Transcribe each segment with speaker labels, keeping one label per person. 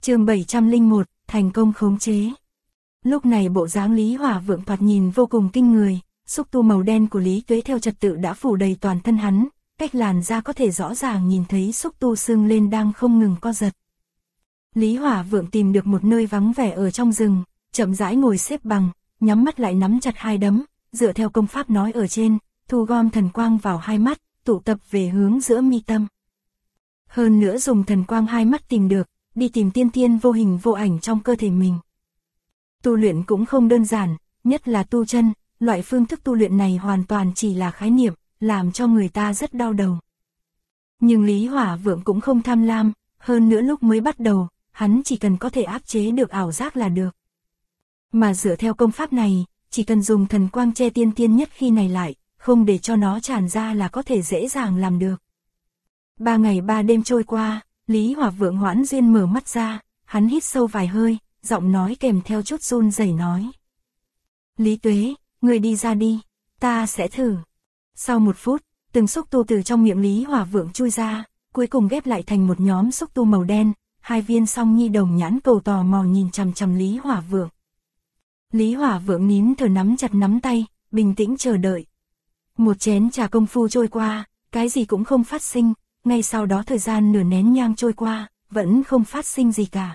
Speaker 1: Chương 701, thành công khống chế. Lúc này bộ dáng Lý Hỏa Vượng thoạt nhìn vô cùng kinh người, xúc tu màu đen của Lý Tuế theo trật tự đã phủ đầy toàn thân hắn, cách làn da có thể rõ ràng nhìn thấy xúc tu sưng lên đang không ngừng co giật. Lý Hỏa Vượng tìm được một nơi vắng vẻ ở trong rừng, chậm rãi ngồi xếp bằng, nhắm mắt lại nắm chặt hai đấm, dựa theo công pháp nói ở trên, thu gom thần quang vào hai mắt, tụ tập về hướng giữa mi tâm. Hơn nữa dùng thần quang hai mắt tìm được, đi tìm tiên tiên vô hình vô ảnh trong cơ thể mình. Tu luyện cũng không đơn giản, nhất là tu chân, loại phương thức tu luyện này hoàn toàn chỉ là khái niệm, làm cho người ta rất đau đầu. Nhưng Lý Hỏa Vượng cũng không tham lam, hơn nữa lúc mới bắt đầu, hắn chỉ cần có thể áp chế được ảo giác là được. Mà dựa theo công pháp này, chỉ cần dùng thần quang che tiên tiên nhất khi này lại, không để cho nó tràn ra là có thể dễ dàng làm được. 3 ngày 3 đêm trôi qua, Lý Hỏa Vượng hoãn duyên mở mắt ra, hắn hít sâu vài hơi, giọng nói kèm theo chút run rẩy nói. Lý Tuế, người đi ra đi, ta sẽ thử. Sau 1 phút, từng xúc tu từ trong miệng Lý Hỏa Vượng chui ra, cuối cùng ghép lại thành một nhóm xúc tu màu đen, hai viên song nhi đồng nhãn cầu tò mò nhìn chằm chằm Lý Hỏa Vượng. Lý Hỏa Vượng nín thở nắm chặt nắm tay, bình tĩnh chờ đợi. Một chén trà công phu trôi qua, cái gì cũng không phát sinh, ngay sau đó thời gian nửa nén nhang trôi qua, vẫn không phát sinh gì cả.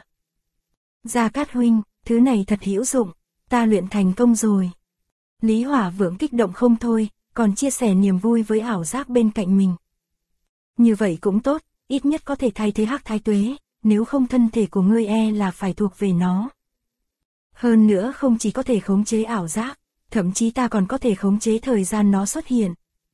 Speaker 1: Gia Cát huynh, thứ này thật hữu dụng, ta luyện thành công rồi. Lý Hỏa Vượng kích động không thôi, còn chia sẻ niềm vui với ảo giác bên cạnh mình. Như vậy cũng tốt, ít nhất có thể thay thế Hắc Thái Tuế, nếu không thân thể của ngươi là phải thuộc về nó. Hơn nữa không chỉ có thể khống chế ảo giác, thậm chí ta còn có thể khống chế thời gian nó xuất hiện.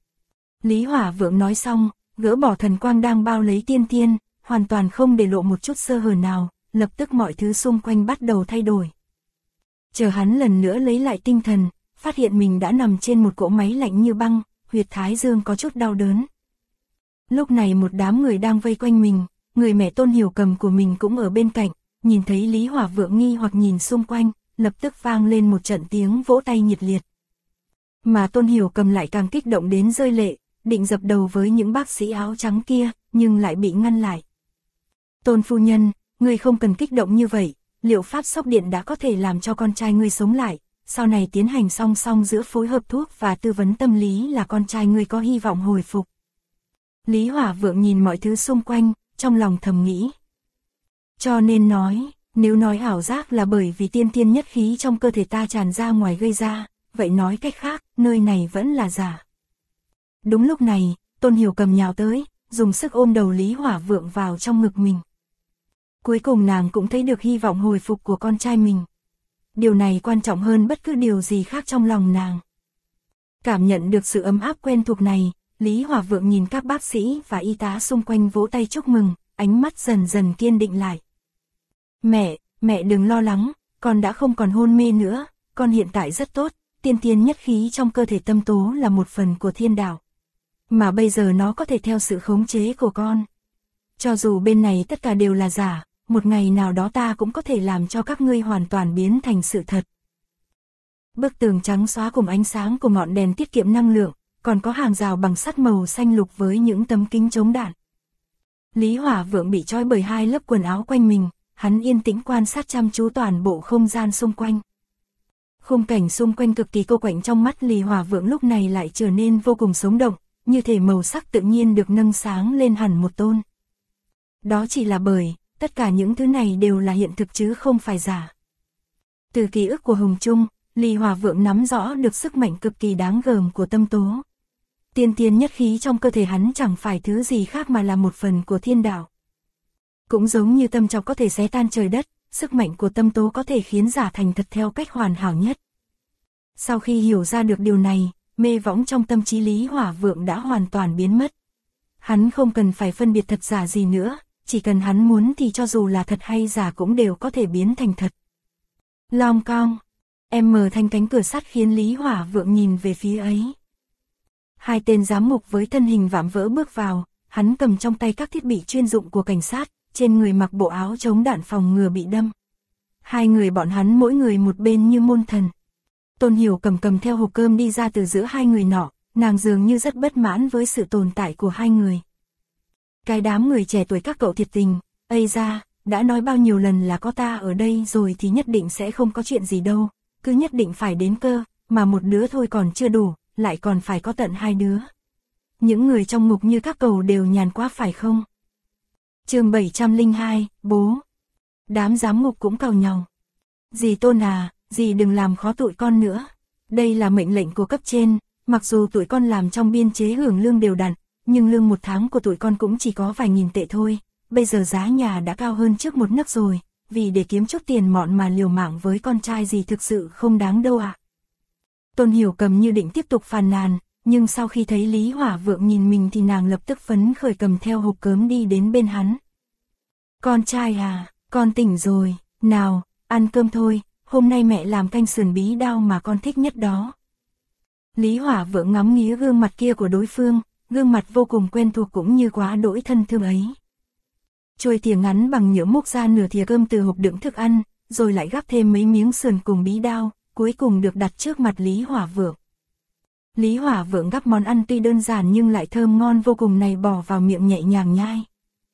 Speaker 1: Lý Hỏa Vượng nói xong, gỡ bỏ thần quang đang bao lấy tiên tiên, hoàn toàn không để lộ một chút sơ hở nào, lập tức mọi thứ xung quanh bắt đầu thay đổi. Chờ hắn lần nữa lấy lại tinh thần, phát hiện mình đã nằm trên một cỗ máy lạnh như băng, huyệt thái dương có chút đau đớn. Lúc này một đám người đang vây quanh mình, người mẹ Tôn Hiểu Cầm của mình cũng ở bên cạnh, nhìn thấy Lý Hỏa Vượng nghi hoặc nhìn xung quanh, lập tức vang lên một trận tiếng vỗ tay nhiệt liệt. Mà Tôn Hiểu Cầm lại càng kích động đến rơi lệ, định dập đầu với những bác sĩ áo trắng kia, nhưng lại bị ngăn lại. Tôn phu nhân, ngươi không cần kích động như vậy, liệu pháp sốc điện đã có thể làm cho con trai ngươi sống lại, sau này tiến hành song song giữa phối hợp thuốc và tư vấn tâm lý là con trai ngươi có hy vọng hồi phục. Lý Hỏa Vượng nhìn mọi thứ xung quanh, trong lòng thầm nghĩ. Cho nên nói, nếu nói ảo giác là bởi vì tiên tiên nhất khí trong cơ thể ta tràn ra ngoài gây ra, vậy nói cách khác, nơi này vẫn là giả. Đúng lúc này, Tôn Hiểu Cầm nhào tới, dùng sức ôm đầu Lý Hỏa Vượng vào trong ngực mình. Cuối cùng nàng cũng thấy được hy vọng hồi phục của con trai mình. Điều này quan trọng hơn bất cứ điều gì khác trong lòng nàng. Cảm nhận được sự ấm áp quen thuộc này, Lý Hỏa Vượng nhìn các bác sĩ và y tá xung quanh vỗ tay chúc mừng, ánh mắt dần dần kiên định lại. Mẹ đừng lo lắng, con đã không còn hôn mê nữa, con hiện tại rất tốt, tiên tiên nhất khí trong cơ thể tâm tố là một phần của thiên đạo. Mà bây giờ nó có thể theo sự khống chế của con. Cho dù bên này tất cả đều là giả, một ngày nào đó ta cũng có thể làm cho các ngươi hoàn toàn biến thành sự thật. Bức tường trắng xóa cùng ánh sáng của ngọn đèn tiết kiệm năng lượng, còn có hàng rào bằng sắt màu xanh lục với những tấm kính chống đạn. Lý Hỏa Vượng bị trói bởi 2 lớp quần áo quanh mình, hắn yên tĩnh quan sát chăm chú toàn bộ không gian xung quanh. Khung cảnh xung quanh cực kỳ cô quạnh trong mắt Lý Hỏa Vượng lúc này lại trở nên vô cùng sống động, như thể màu sắc tự nhiên được nâng sáng lên hẳn một tôn. Đó chỉ là bởi, tất cả những thứ này đều là hiện thực chứ không phải giả. Từ ký ức của Hồng Trung, Lý Hỏa Vượng nắm rõ được sức mạnh cực kỳ đáng gờm của tâm tố. Tiên tiên nhất khí trong cơ thể hắn chẳng phải thứ gì khác mà là một phần của thiên đạo. Cũng giống như tâm trọc có thể xé tan trời đất, sức mạnh của tâm tố có thể khiến giả thành thật theo cách hoàn hảo nhất. Sau khi hiểu ra được điều này, mê võng trong tâm trí Lý Hỏa Vượng đã hoàn toàn biến mất. Hắn không cần phải phân biệt thật giả gì nữa, chỉ cần hắn muốn thì cho dù là thật hay giả cũng đều có thể biến thành thật. Long cong, em mở thành cánh cửa sắt khiến Lý Hỏa Vượng nhìn về phía ấy. 2 tên giám mục với thân hình vạm vỡ bước vào, hắn cầm trong tay các thiết bị chuyên dụng của cảnh sát, trên người mặc bộ áo chống đạn phòng ngừa bị đâm. 2 người bọn hắn mỗi người một bên như môn thần. Tôn Hiểu cầm theo hộp cơm đi ra từ giữa 2 người nọ, nàng dường như rất bất mãn với sự tồn tại của 2 người. Cái đám người trẻ tuổi các cậu thiệt tình, ây da, đã nói bao nhiêu lần là có ta ở đây rồi thì nhất định sẽ không có chuyện gì đâu, cứ nhất định phải đến cơ, mà một đứa thôi còn chưa đủ, lại còn phải có tận 2 đứa. Những người trong ngục như các cậu đều nhàn quá phải không? Chương 702, bố. Đám giám ngục cũng càu nhau. Dì Tôn à, dì đừng làm khó tụi con nữa. Đây là mệnh lệnh của cấp trên, mặc dù tụi con làm trong biên chế hưởng lương đều đặn, nhưng lương một tháng của tụi con cũng chỉ có vài nghìn tệ thôi. Bây giờ giá nhà đã cao hơn trước một nấc rồi, vì để kiếm chút tiền mọn mà liều mạng với con trai gì thực sự không đáng đâu ạ. Tôn Hiểu Cầm như định tiếp tục phàn nàn, nhưng sau khi thấy Lý Hỏa Vượng nhìn mình thì nàng lập tức phấn khởi cầm theo hộp cơm đi đến bên hắn. Con trai à, con tỉnh rồi, nào, ăn cơm thôi, hôm nay mẹ làm canh sườn bí đao mà con thích nhất đó. Lý Hỏa Vượng ngắm nghía gương mặt kia của đối phương, gương mặt vô cùng quen thuộc cũng như quá đỗi thân thương ấy. Trôi thìa ngắn bằng nhựa múc ra nửa thìa cơm từ hộp đựng thức ăn, rồi lại gắp thêm mấy miếng sườn cùng bí đao, cuối cùng được đặt trước mặt Lý Hỏa Vượng. Lý Hỏa Vượng gắp món ăn tuy đơn giản nhưng lại thơm ngon vô cùng này bỏ vào miệng nhẹ nhàng nhai.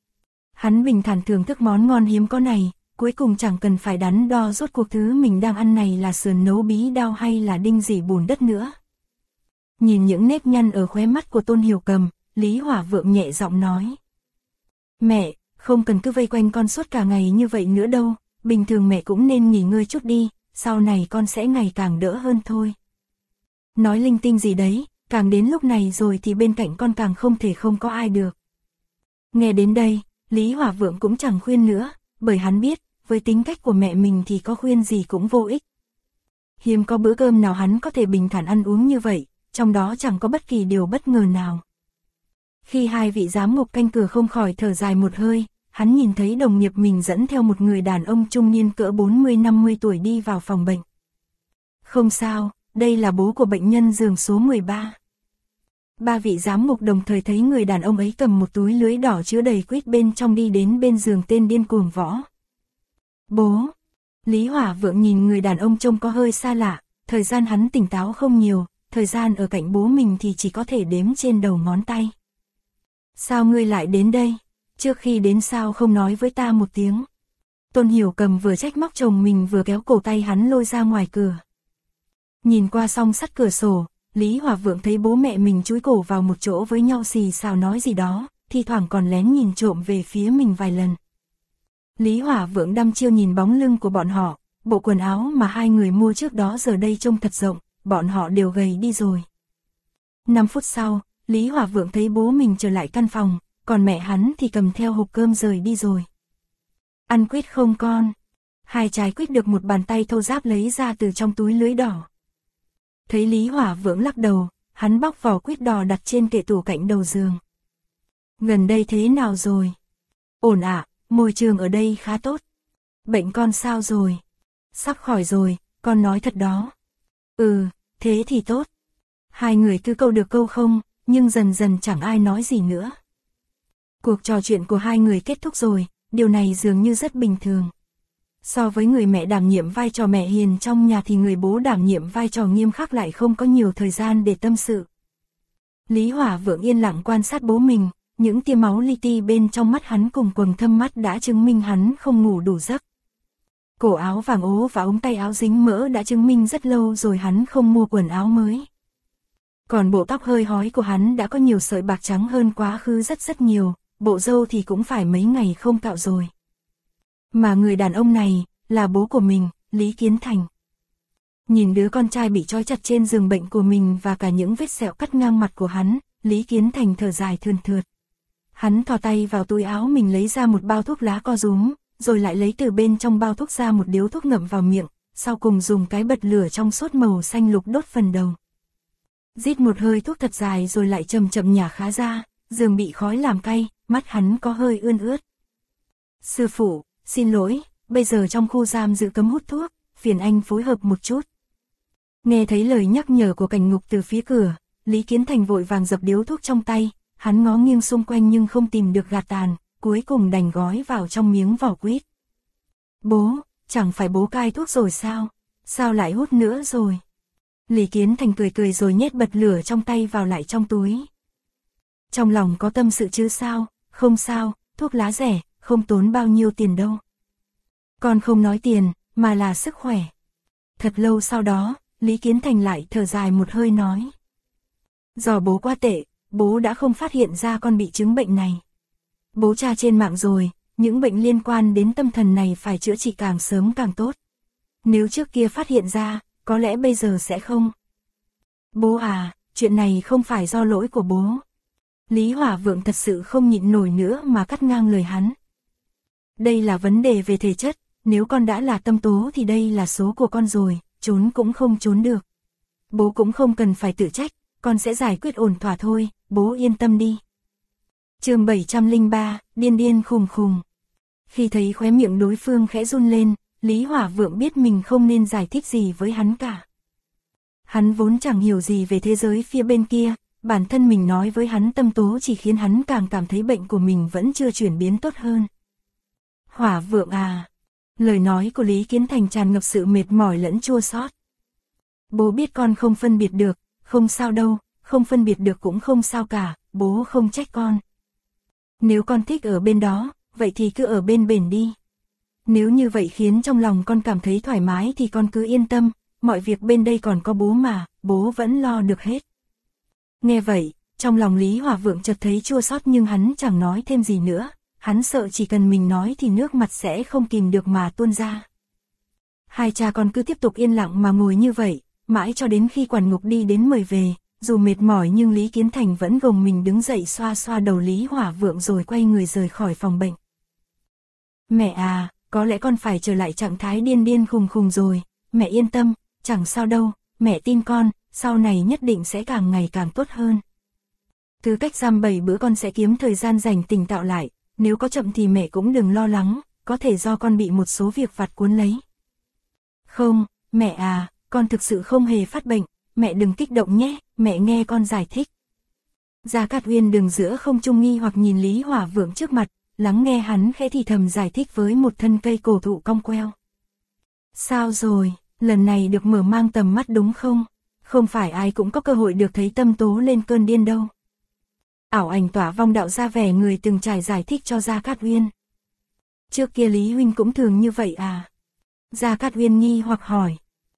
Speaker 1: Hắn bình thản thưởng thức món ngon hiếm có này, cuối cùng chẳng cần phải đắn đo rốt cuộc thứ mình đang ăn này là sườn nấu bí đao hay là đinh dỉ bùn đất nữa. Nhìn những nếp nhăn ở khóe mắt của Tôn Hiểu Cầm, Lý Hỏa Vượng nhẹ giọng nói. Mẹ, không cần cứ vây quanh con suốt cả ngày như vậy nữa đâu, bình thường mẹ cũng nên nghỉ ngơi chút đi, sau này con sẽ ngày càng đỡ hơn thôi. Nói linh tinh gì đấy, càng đến lúc này rồi thì bên cạnh con càng không thể không có ai được. Nghe đến đây, Lý Hỏa Vượng cũng chẳng khuyên nữa, bởi hắn biết, với tính cách của mẹ mình thì có khuyên gì cũng vô ích. Hiếm có bữa cơm nào hắn có thể bình thản ăn uống như vậy, trong đó chẳng có bất kỳ điều bất ngờ nào. Khi hai vị giám ngục canh cửa không khỏi thở dài một hơi, hắn nhìn thấy đồng nghiệp mình dẫn theo một người đàn ông trung niên cỡ 40-50 tuổi đi vào phòng bệnh. Không sao, đây là bố của bệnh nhân giường số 13. Ba vị giám ngục đồng thời thấy người đàn ông ấy cầm một túi lưới đỏ chứa đầy quýt bên trong đi đến bên giường tên điên cuồng võ. Bố! Lý Hỏa Vượng nhìn người đàn ông trông có hơi xa lạ, thời gian hắn tỉnh táo không nhiều, thời gian ở cạnh bố mình thì chỉ có thể đếm trên đầu ngón tay. Sao ngươi lại đến đây? Trước khi đến sao không nói với ta một tiếng? Tôn Hiểu Cầm vừa trách móc chồng mình vừa kéo cổ tay hắn lôi ra ngoài cửa. Nhìn qua song sắt cửa sổ, Lý Hỏa Vượng thấy bố mẹ mình chúi cổ vào một chỗ với nhau xì xào nói gì đó, thi thoảng còn lén nhìn trộm về phía mình vài lần. Lý Hỏa Vượng đăm chiêu nhìn bóng lưng của bọn họ, bộ quần áo mà hai người mua trước đó giờ đây trông thật rộng, bọn họ đều gầy đi rồi. 5 phút sau, Lý Hỏa Vượng thấy bố mình trở lại căn phòng, còn mẹ hắn thì cầm theo hộp cơm rời đi rồi. Ăn quýt không con? 2 trái quýt được một bàn tay thô ráp lấy ra từ trong túi lưới đỏ. Thấy Lý Hỏa Vượng lắc đầu, hắn bóc vỏ quýt đỏ đặt trên kệ tủ cạnh đầu giường. Gần đây thế nào rồi? Ổn ạ, môi trường ở đây khá tốt. Bệnh con sao rồi? Sắp khỏi rồi, con nói thật đó. Ừ, thế thì tốt. Hai người cứ câu được câu không, nhưng dần dần chẳng ai nói gì nữa. Cuộc trò chuyện của hai người kết thúc rồi, điều này dường như rất bình thường. So với người mẹ đảm nhiệm vai trò mẹ hiền trong nhà thì người bố đảm nhiệm vai trò nghiêm khắc lại không có nhiều thời gian để tâm sự. Lý Hỏa Vượng yên lặng quan sát bố mình, những tia máu li ti bên trong mắt hắn cùng quầng thâm mắt đã chứng minh hắn không ngủ đủ giấc. Cổ áo vàng ố và ống tay áo dính mỡ đã chứng minh rất lâu rồi hắn không mua quần áo mới. Còn bộ tóc hơi hói của hắn đã có nhiều sợi bạc trắng hơn quá khứ rất nhiều, bộ râu thì cũng phải mấy ngày không cạo rồi. Mà người đàn ông này, là bố của mình, Lý Kiến Thành. Nhìn đứa con trai bị trói chặt trên giường bệnh của mình và cả những vết sẹo cắt ngang mặt của hắn, Lý Kiến Thành thở dài thườn thượt. Hắn thò tay vào túi áo mình lấy ra một bao thuốc lá co rúm, rồi lại lấy từ bên trong bao thuốc ra một điếu thuốc ngậm vào miệng, sau cùng dùng cái bật lửa trong suốt màu xanh lục đốt phần đầu. Rít một hơi thuốc thật dài rồi lại chậm chậm nhả khá ra, giường bị khói làm cay, mắt hắn có hơi ươn ướt. Sư phụ, xin lỗi, bây giờ trong khu giam giữ cấm hút thuốc, phiền anh phối hợp một chút. Nghe thấy lời nhắc nhở của cảnh ngục từ phía cửa, Lý Kiến Thành vội vàng dập điếu thuốc trong tay, hắn ngó nghiêng xung quanh nhưng không tìm được gạt tàn, cuối cùng đành gói vào trong miếng vỏ quýt. Bố, chẳng phải bố cai thuốc rồi sao? Sao lại hút nữa rồi? Lý Kiến Thành cười cười rồi nhét bật lửa trong tay vào lại trong túi. Trong lòng có tâm sự chứ sao? Không sao, thuốc lá rẻ, không tốn bao nhiêu tiền đâu. Con không nói tiền, mà là sức khỏe. Thật lâu sau đó, Lý Kiến Thành lại thở dài một hơi nói. Do bố quá tệ, bố đã không phát hiện ra con bị chứng bệnh này. Bố tra trên mạng rồi, những bệnh liên quan đến tâm thần này phải chữa trị càng sớm càng tốt. Nếu trước kia phát hiện ra, có lẽ bây giờ sẽ không. Bố à, chuyện này không phải do lỗi của bố. Lý Hỏa Vượng thật sự không nhịn nổi nữa mà cắt ngang lời hắn. Đây là vấn đề về thể chất, nếu con đã là tâm tố thì đây là số của con rồi, trốn cũng không trốn được. Bố cũng không cần phải tự trách, con sẽ giải quyết ổn thỏa thôi, bố yên tâm đi. Chương 703, điên điên khùng khùng. Khi thấy khóe miệng đối phương khẽ run lên, Lý Hỏa Vượng biết mình không nên giải thích gì với hắn cả. Hắn vốn chẳng hiểu gì về thế giới phía bên kia, bản thân mình nói với hắn tâm tố chỉ khiến hắn càng cảm thấy bệnh của mình vẫn chưa chuyển biến tốt hơn. Hỏa Vượng à, lời nói của Lý Kiến Thành tràn ngập sự mệt mỏi lẫn chua xót. Bố biết con không phân biệt được, không sao đâu, không phân biệt được cũng không sao cả, bố không trách con. Nếu con thích ở bên đó, vậy thì cứ ở bên bển đi. Nếu như vậy khiến trong lòng con cảm thấy thoải mái thì con cứ yên tâm, mọi việc bên đây còn có bố mà, bố vẫn lo được hết. Nghe vậy, trong lòng Lý Hỏa Vượng chợt thấy chua xót nhưng hắn chẳng nói thêm gì nữa, hắn sợ chỉ cần mình nói thì nước mặt sẽ không kìm được mà tuôn ra. Hai cha con cứ tiếp tục yên lặng mà ngồi như vậy, mãi cho đến khi quản ngục đi đến mời về, dù mệt mỏi nhưng Lý Kiến Thành vẫn gồng mình đứng dậy xoa xoa đầu Lý Hỏa Vượng rồi quay người rời khỏi phòng bệnh. Mẹ à, có lẽ con phải trở lại trạng thái điên điên khùng khùng rồi, mẹ yên tâm, chẳng sao đâu, mẹ tin con, sau này nhất định sẽ càng ngày càng tốt hơn. Cứ cách giam 7 bữa con sẽ kiếm thời gian rảnh tỉnh táo lại, nếu có chậm thì mẹ cũng đừng lo lắng, có thể do con bị một số việc vặt cuốn lấy. Không, mẹ à, con thực sự không hề phát bệnh, mẹ đừng kích động nhé, mẹ nghe con giải thích. Gia Cát Uyên đứng giữa không trung nghi hoặc nhìn Lý Hỏa Vượng trước mặt, lắng nghe hắn khẽ thì thầm giải thích với một thân cây cổ thụ cong queo. Sao rồi, lần này được mở mang tầm mắt đúng không? Không phải ai cũng có cơ hội được thấy tâm tố lên cơn điên đâu. Ảo ảnh Tỏa Vong đạo ra vẻ người từng trải giải thích cho Gia Cát Uyên. Trước kia Lý huynh cũng thường như vậy à? Gia Cát Uyên nghi hoặc hỏi.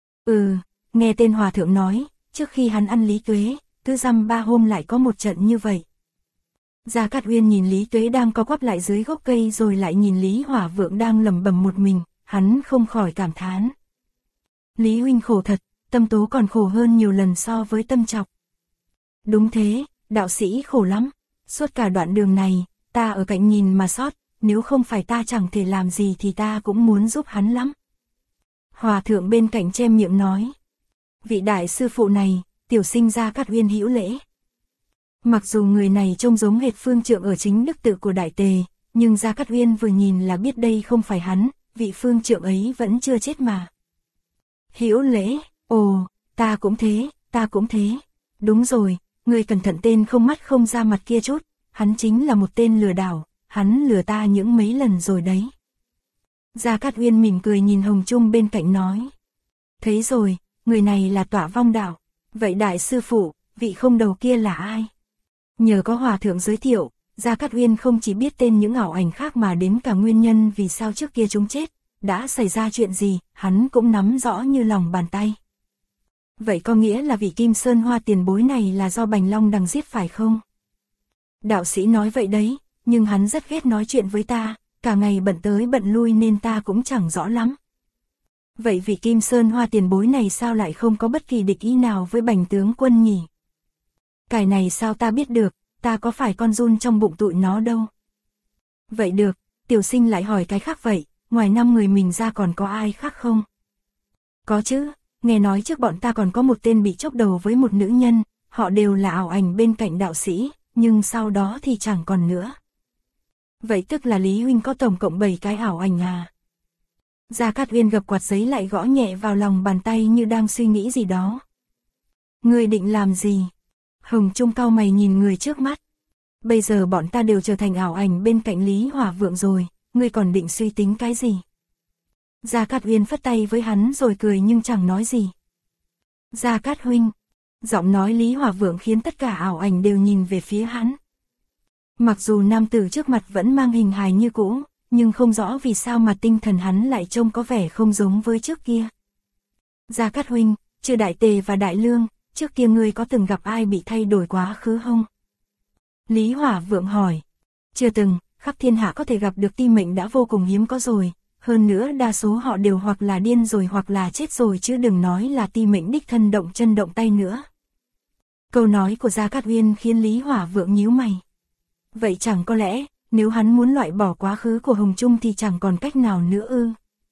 Speaker 1: Nghe tên hòa thượng nói, trước khi hắn ăn Lý Tuế, cứ dăm 3 hôm lại có một trận như vậy. Gia Cát Uyên nhìn Lý Tuế đang co quắp lại dưới gốc cây rồi lại nhìn Lý Hỏa Vượng đang lẩm bẩm một mình, hắn không khỏi cảm thán. Lý huynh khổ thật, tâm tố còn khổ hơn nhiều lần so với tâm trọc. Đúng thế, đạo sĩ khổ lắm, suốt cả đoạn đường này, ta ở cạnh nhìn mà sót, nếu không phải ta chẳng thể làm gì thì ta cũng muốn giúp hắn lắm. Hòa thượng bên cạnh che miệng nói. Vị đại sư phụ này, tiểu sinh Gia Cát Uyên hữu lễ. Mặc dù người này trông giống hệt phương trượng ở chính đức tự của Đại Tề, nhưng Gia Cát Uyên vừa nhìn là biết đây không phải hắn, vị phương trượng ấy vẫn chưa chết mà. Hữu lễ, ồ, ta cũng thế, ta cũng thế. Đúng rồi, người cẩn thận tên không mắt không ra mặt kia chút, hắn chính là một tên lừa đảo, hắn lừa ta những mấy lần rồi đấy. Gia Cát Uyên mỉm cười nhìn Hồng Trung bên cạnh nói. Thấy rồi, người này là Tỏa Vong đạo, vậy đại sư phụ, vị không đầu kia là ai? Nhờ có hòa thượng giới thiệu, Gia Cát Uyên không chỉ biết tên những ảo ảnh khác mà đến cả nguyên nhân vì sao trước kia chúng chết, đã xảy ra chuyện gì, hắn cũng nắm rõ như lòng bàn tay. Vậy có nghĩa là vị Kim Sơn Hoa tiền bối này là do Bành Long Đằng giết phải không? Đạo sĩ nói vậy đấy, nhưng hắn rất ghét nói chuyện với ta, cả ngày bận tới bận lui nên ta cũng chẳng rõ lắm. Vậy vị Kim Sơn Hoa tiền bối này sao lại không có bất kỳ địch ý nào với Bành tướng quân nhỉ? Cái này sao ta biết được, ta có phải con giun trong bụng tụi nó đâu. Vậy được, tiểu sinh lại hỏi cái khác vậy, ngoài 5 người mình ra còn có ai khác không? Có chứ, nghe nói trước bọn ta còn có một tên bị chốc đầu với một nữ nhân, họ đều là ảo ảnh bên cạnh đạo sĩ, nhưng sau đó thì chẳng còn nữa. Vậy tức là Lý huynh có tổng cộng 7 cái ảo ảnh à? Gia Cát Uyên gập quạt giấy lại gõ nhẹ vào lòng bàn tay như đang suy nghĩ gì đó. Ngươi định làm gì? Hồng Trung cau mày nhìn người trước mắt. Bây giờ bọn ta đều trở thành ảo ảnh bên cạnh Lý Hỏa Vượng rồi, ngươi còn định suy tính cái gì? Gia Cát Uyên phất tay với hắn rồi cười nhưng chẳng nói gì. Gia Cát huynh, giọng nói Lý Hỏa Vượng khiến tất cả ảo ảnh đều nhìn về phía hắn. Mặc dù nam tử trước mặt vẫn mang hình hài như cũ, nhưng không rõ vì sao mà tinh thần hắn lại trông có vẻ không giống với trước kia. Gia Cát huynh, trừ Đại Tề và Đại Lương, trước kia ngươi có từng gặp ai bị thay đổi quá khứ không? Lý Hỏa Vượng hỏi. Chưa từng, khắp thiên hạ có thể gặp được ti mệnh đã vô cùng hiếm có rồi, hơn nữa đa số họ đều hoặc là điên rồi hoặc là chết rồi chứ đừng nói là ti mệnh đích thân động chân động tay nữa. Câu nói của Gia Cát Uyên khiến Lý Hỏa Vượng nhíu mày. Vậy chẳng có lẽ, nếu hắn muốn loại bỏ quá khứ của Hồng Trung thì chẳng còn cách nào nữa ư?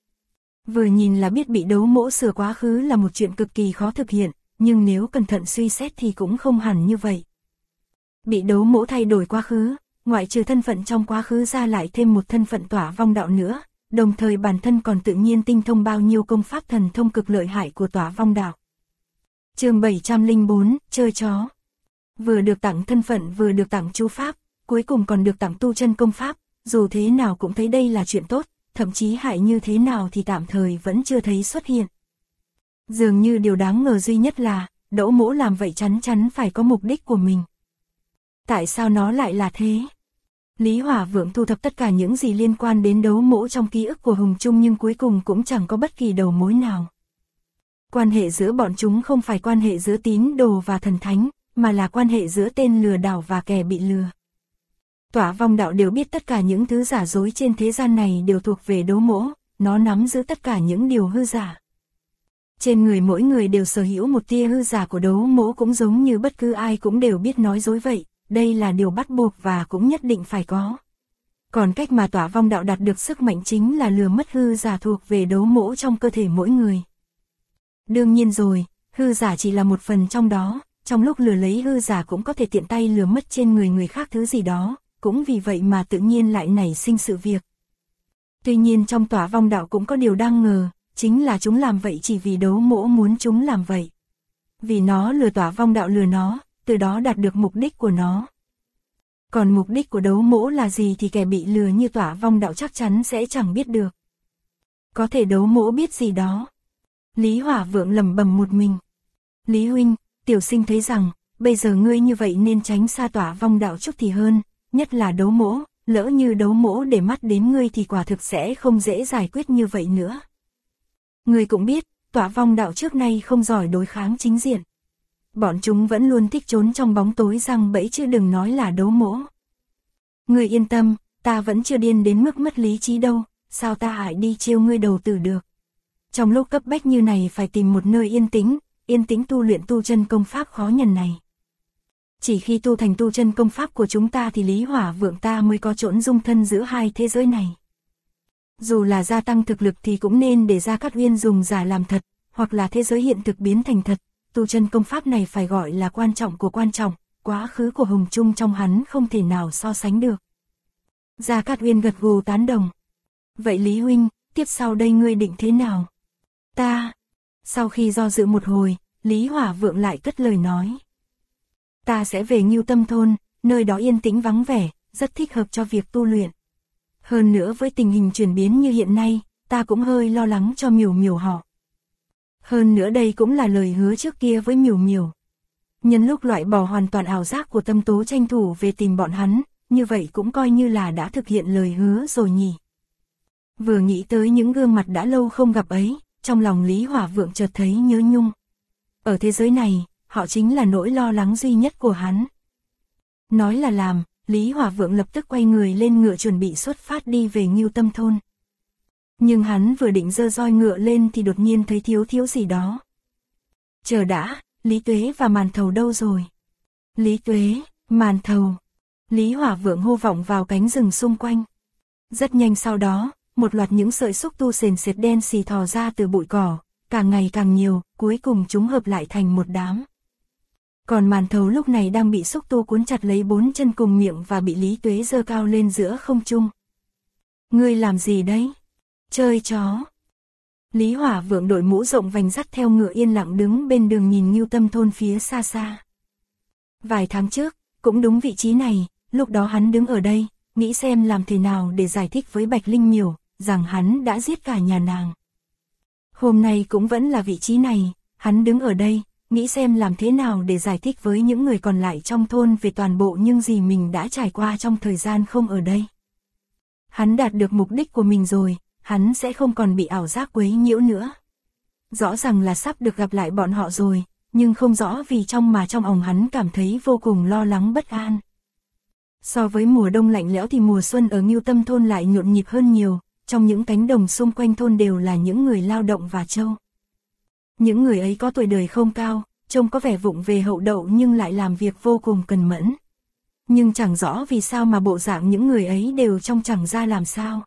Speaker 1: Vừa nhìn là biết bị đấu mỗ sửa quá khứ là một chuyện cực kỳ khó thực hiện, nhưng nếu cẩn thận suy xét thì cũng không hẳn như vậy. Bị đấu mỗ thay đổi quá khứ, ngoại trừ thân phận trong quá khứ ra lại thêm một thân phận Tỏa Vong Đạo nữa, đồng thời bản thân còn tự nhiên tinh thông bao nhiêu công pháp thần thông cực lợi hại của Tỏa Vong Đạo. Chương 704, chơi chó. Vừa được tặng thân phận vừa được tặng chú pháp, cuối cùng còn được tặng tu chân công pháp, dù thế nào cũng thấy đây là chuyện tốt, thậm chí hại như thế nào thì tạm thời vẫn chưa thấy xuất hiện. Dường như điều đáng ngờ duy nhất là, Đỗ Mỗ làm vậy chắn chắn phải có mục đích của mình. Tại sao nó lại là thế? Lý Hỏa Vượng thu thập tất cả những gì liên quan đến Đấu Mỗ trong ký ức của Hồng Trung nhưng cuối cùng cũng chẳng có bất kỳ đầu mối nào. Quan hệ giữa bọn chúng không phải quan hệ giữa tín đồ và thần thánh, mà là quan hệ giữa tên lừa đảo và kẻ bị lừa. Tỏa Vong Đạo đều biết tất cả những thứ giả dối trên thế gian này đều thuộc về Đấu Mỗ, nó nắm giữ tất cả những điều hư giả. Trên người mỗi người đều sở hữu một tia hư giả của Đấu Mỗ cũng giống như bất cứ ai cũng đều biết nói dối vậy, đây là điều bắt buộc và cũng nhất định phải có. Còn cách mà Tỏa Vong Đạo đạt được sức mạnh chính là lừa mất hư giả thuộc về Đấu Mỗ trong cơ thể mỗi người. Đương nhiên rồi, hư giả chỉ là một phần trong đó, trong lúc lừa lấy hư giả cũng có thể tiện tay lừa mất trên người người khác thứ gì đó, cũng vì vậy mà tự nhiên lại nảy sinh sự việc. Tuy nhiên trong Tỏa Vong Đạo cũng có điều đang ngờ, chính là chúng làm vậy chỉ vì Đấu Mỗ muốn chúng làm vậy. Vì nó lừa Tỏa Vong Đạo lừa nó, từ đó đạt được mục đích của nó. Còn mục đích của Đấu Mỗ là gì thì kẻ bị lừa như Tỏa Vong Đạo chắc chắn sẽ chẳng biết được. Có thể Đấu Mỗ biết gì đó. Lý Hỏa Vượng lẩm bẩm một mình. Lý huynh, tiểu sinh thấy rằng, bây giờ ngươi như vậy nên tránh xa Tỏa Vong Đạo chút thì hơn, nhất là Đấu Mỗ, lỡ như Đấu Mỗ để mắt đến ngươi thì quả thực sẽ không dễ giải quyết như vậy nữa. Ngươi cũng biết, Tỏa Vong Đạo trước nay không giỏi đối kháng chính diện. Bọn chúng vẫn luôn thích trốn trong bóng tối giăng bẫy chứ đừng nói là Đấu Mỗ. Ngươi yên tâm, ta vẫn chưa điên đến mức mất lý trí đâu, sao ta hại đi trêu ngươi đầu tử được. Trong lúc cấp bách như này phải tìm một nơi yên tĩnh tu luyện tu chân công pháp khó nhằn này. Chỉ khi tu thành tu chân công pháp của chúng ta thì Lý Hỏa Vượng ta mới có chốn dung thân giữa hai thế giới này. Dù là gia tăng thực lực thì cũng nên để Gia Cát Uyên dùng giả làm thật, hoặc là thế giới hiện thực biến thành thật, tu chân công pháp này phải gọi là quan trọng của quan trọng, quá khứ của Hồng Trung trong hắn không thể nào so sánh được. Gia Cát Uyên gật gù tán đồng. Vậy Lý huynh, tiếp sau đây ngươi định thế nào? Sau khi do dự một hồi, Lý Hỏa Vượng lại cất lời nói. Ta sẽ về Ngưu Tâm Thôn, nơi đó yên tĩnh vắng vẻ, rất thích hợp cho việc tu luyện. Hơn nữa với tình hình chuyển biến như hiện nay, ta cũng hơi lo lắng cho Miểu Miểu họ. Hơn nữa đây cũng là lời hứa trước kia với Miểu Miểu. Nhân lúc loại bỏ hoàn toàn ảo giác của Tâm Tố tranh thủ về tìm bọn hắn, như vậy cũng coi như là đã thực hiện lời hứa rồi nhỉ. Vừa nghĩ tới những gương mặt đã lâu không gặp ấy, trong lòng Lý Hỏa Vượng chợt thấy nhớ nhung. Ở thế giới này, họ chính là nỗi lo lắng duy nhất của hắn. Nói là làm, Lý Hỏa Vượng lập tức quay người lên ngựa chuẩn bị xuất phát đi về Ngưu Tâm Thôn. Nhưng hắn vừa định giơ roi ngựa lên thì đột nhiên thấy thiếu gì đó. Chờ đã, Lý Tuế và Màn Thầu đâu rồi? Lý Tuế, Màn Thầu. Lý Hỏa Vượng hô vọng vào cánh rừng xung quanh. Rất nhanh sau đó, một loạt những sợi xúc tu sền sệt đen xì thò ra từ bụi cỏ, càng ngày càng nhiều, cuối cùng chúng hợp lại thành một đám. Còn Màn Thầu lúc này đang bị xúc tu cuốn chặt lấy 4 chân cùng miệng và bị Lý Tuế giơ cao lên giữa không trung. Ngươi làm gì đấy? Chơi chó. Lý Hỏa Vượng đội mũ rộng vành dắt theo ngựa yên lặng đứng bên đường nhìn Ngưu Tâm Thôn phía xa xa. Vài tháng trước, cũng đúng vị trí này, lúc đó hắn đứng ở đây, nghĩ xem làm thế nào để giải thích với Bạch Linh Miểu, rằng hắn đã giết cả nhà nàng. Hôm nay cũng vẫn là vị trí này, hắn đứng ở đây, nghĩ xem làm thế nào để giải thích với những người còn lại trong thôn về toàn bộ những gì mình đã trải qua trong thời gian không ở đây. Hắn đạt được mục đích của mình rồi, hắn sẽ không còn bị ảo giác quấy nhiễu nữa. Rõ ràng là sắp được gặp lại bọn họ rồi, nhưng không rõ vì trong lòng hắn cảm thấy vô cùng lo lắng bất an. So với mùa đông lạnh lẽo thì mùa xuân ở Ngưu Tâm thôn lại nhộn nhịp hơn nhiều, trong những cánh đồng xung quanh thôn đều là những người lao động và trâu. Những người ấy có tuổi đời không cao, trông có vẻ vụng về hậu đậu nhưng lại làm việc vô cùng cần mẫn. Nhưng chẳng rõ vì sao mà bộ dạng những người ấy đều trông chẳng ra làm sao.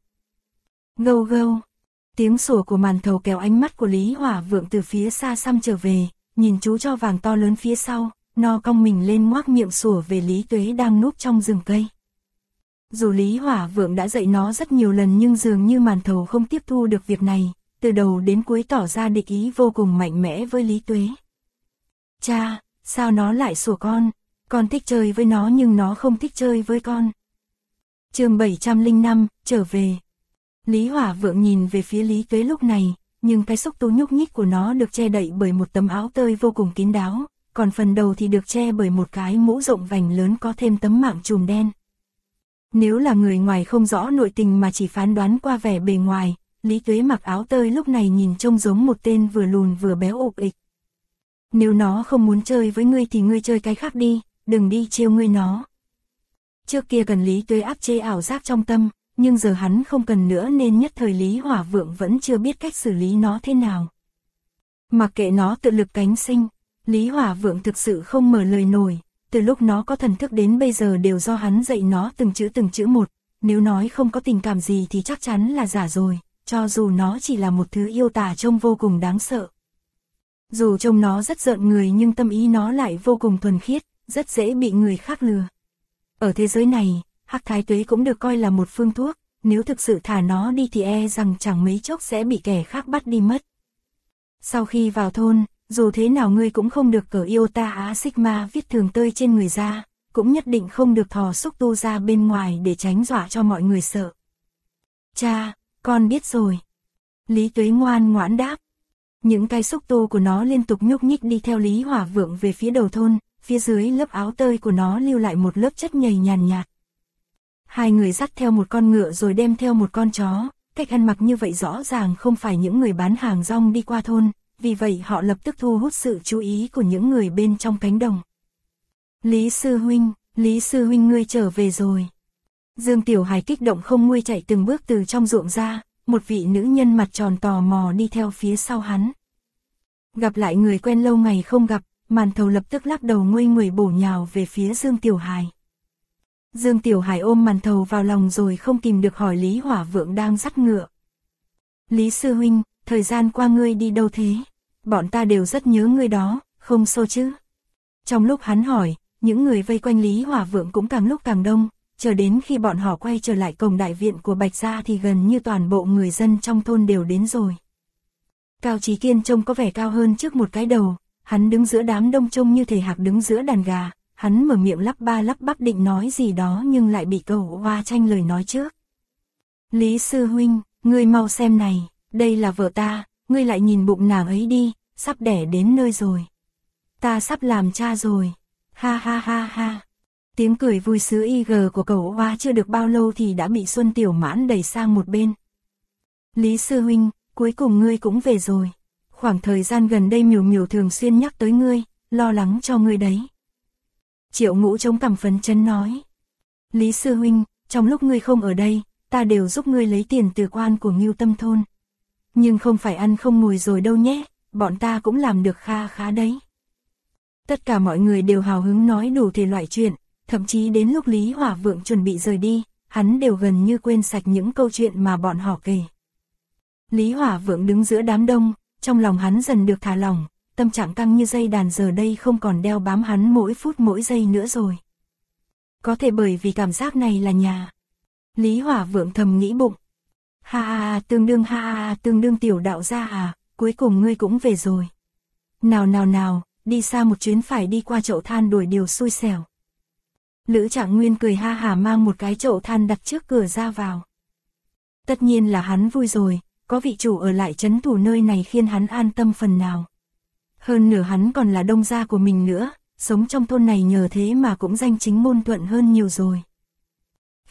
Speaker 1: Gâu gâu, tiếng sủa của màn thầu kéo ánh mắt của Lý Hỏa Vượng từ phía xa xăm trở về, nhìn chú chó vàng to lớn phía sau, nó cong mình lên ngoác miệng sủa về Lý Tuế đang núp trong rừng cây. Dù Lý Hỏa Vượng đã dạy nó rất nhiều lần nhưng dường như màn thầu không tiếp thu được việc này, từ đầu đến cuối tỏ ra địch ý vô cùng mạnh mẽ với Lý Tuế. Cha, sao nó lại sủa con thích chơi với nó nhưng nó không thích chơi với con. Chương 705, trở về. Lý Hỏa Vượng nhìn về phía Lý Tuế lúc này, nhưng cái xúc tu nhúc nhích của nó được che đậy bởi một tấm áo tơi vô cùng kín đáo, còn phần đầu thì được che bởi một cái mũ rộng vành lớn có thêm tấm mạng chùm đen. Nếu là người ngoài không rõ nội tình mà chỉ phán đoán qua vẻ bề ngoài, Lý Tuế mặc áo tơi lúc này nhìn trông giống một tên vừa lùn vừa béo ục ịch. Nếu nó không muốn chơi với ngươi thì ngươi chơi cái khác đi, đừng đi trêu ngươi nó. Trước kia cần Lý Tuế áp chế ảo giác trong tâm, nhưng giờ hắn không cần nữa nên nhất thời Lý Hỏa Vượng vẫn chưa biết cách xử lý nó thế nào. Mặc kệ nó tự lực cánh sinh, Lý Hỏa Vượng thực sự không mở lời nổi, từ lúc nó có thần thức đến bây giờ đều do hắn dạy nó từng chữ một, nếu nói không có tình cảm gì thì chắc chắn là giả rồi, cho dù nó chỉ là một thứ yêu tà trông vô cùng đáng sợ. Dù trông nó rất rợn người nhưng tâm ý nó lại vô cùng thuần khiết, rất dễ bị người khác lừa. Ở thế giới này, Hắc Thái Tuế cũng được coi là một phương thuốc, nếu thực sự thả nó đi thì e rằng chẳng mấy chốc sẽ bị kẻ khác bắt đi mất. Sau khi vào thôn, dù thế nào ngươi cũng không được cởi Iota Á Sigma viết thường tơi trên người ra, cũng nhất định không được thò xúc tu ra bên ngoài để tránh dọa cho mọi người sợ. Cha, con biết rồi. Lý Tuế ngoan ngoãn đáp. Những cái xúc tu của nó liên tục nhúc nhích đi theo Lý Hỏa Vượng về phía đầu thôn, phía dưới lớp áo tơi của nó lưu lại một lớp chất nhầy nhàn nhạt. Hai người dắt theo một con ngựa rồi đem theo một con chó, cách ăn mặc như vậy rõ ràng không phải những người bán hàng rong đi qua thôn, vì vậy họ lập tức thu hút sự chú ý của những người bên trong cánh đồng. Lý sư huynh ngươi trở về rồi. Dương Tiểu Hải kích động không nguôi chạy từng bước từ trong ruộng ra, một vị nữ nhân mặt tròn tò mò đi theo phía sau hắn. Gặp lại người quen lâu ngày không gặp, màn thầu lập tức lắc đầu nguây nguẩy bổ nhào về phía Dương Tiểu Hải. Dương Tiểu Hải ôm màn thầu vào lòng rồi không kìm được hỏi Lý Hỏa Vượng đang dắt ngựa. Lý sư huynh, thời gian qua ngươi đi đâu thế? Bọn ta đều rất nhớ ngươi đó, không sao chứ? Trong lúc hắn hỏi, những người vây quanh Lý Hỏa Vượng cũng càng lúc càng đông, chờ đến khi bọn họ quay trở lại cổng đại viện của Bạch Gia thì gần như toàn bộ người dân trong thôn đều đến rồi. Cao Chí Kiên trông có vẻ cao hơn trước một cái đầu, hắn đứng giữa đám đông trông như thể hạc đứng giữa đàn gà, hắn mở miệng lắp ba lắp bắp định nói gì đó nhưng lại bị Cẩu Hoa tranh lời nói trước. Lý sư huynh, ngươi mau xem này, đây là vợ ta, ngươi lại nhìn bụng nàng ấy đi, sắp đẻ đến nơi rồi. Ta sắp làm cha rồi, ha ha ha ha. Tiếng cười vui sướng IG của Cẩu Hoa chưa được bao lâu thì đã bị Xuân Tiểu Mãn đẩy sang một bên. Lý sư huynh, cuối cùng ngươi cũng về rồi. Khoảng thời gian gần đây Miểu Miểu thường xuyên nhắc tới ngươi, lo lắng cho ngươi đấy. Triệu Ngũ chống cằm phấn chấn nói. Lý sư huynh, trong lúc ngươi không ở đây, ta đều giúp ngươi lấy tiền từ quan của Ngưu Tâm thôn. Nhưng không phải ăn không ngồi rồi đâu nhé, bọn ta cũng làm được kha khá đấy. Tất cả mọi người đều hào hứng nói đủ thể loại chuyện, thậm chí đến lúc Lý Hỏa Vượng chuẩn bị rời đi, hắn đều gần như quên sạch những câu chuyện mà bọn họ kể. Lý Hỏa Vượng đứng giữa đám đông, trong lòng hắn dần được thả lỏng, tâm trạng căng như dây đàn giờ đây không còn đeo bám hắn mỗi phút mỗi giây nữa rồi. Có thể bởi vì cảm giác này là nhà. Lý Hỏa Vượng thầm nghĩ bụng. Ha tương đương tiểu đạo gia à, cuối cùng ngươi cũng về rồi. Nào, đi xa một chuyến phải đi qua chậu than đuổi điều xui xẻo. Lữ Trạng Nguyên cười ha hả mang một cái chậu than đặt trước cửa ra vào. Tất nhiên là hắn vui rồi, có vị chủ ở lại trấn thủ nơi này khiến hắn an tâm phần nào. Hơn nữa hắn còn là đông gia của mình nữa, sống trong thôn này nhờ thế mà cũng danh chính ngôn thuận hơn nhiều rồi.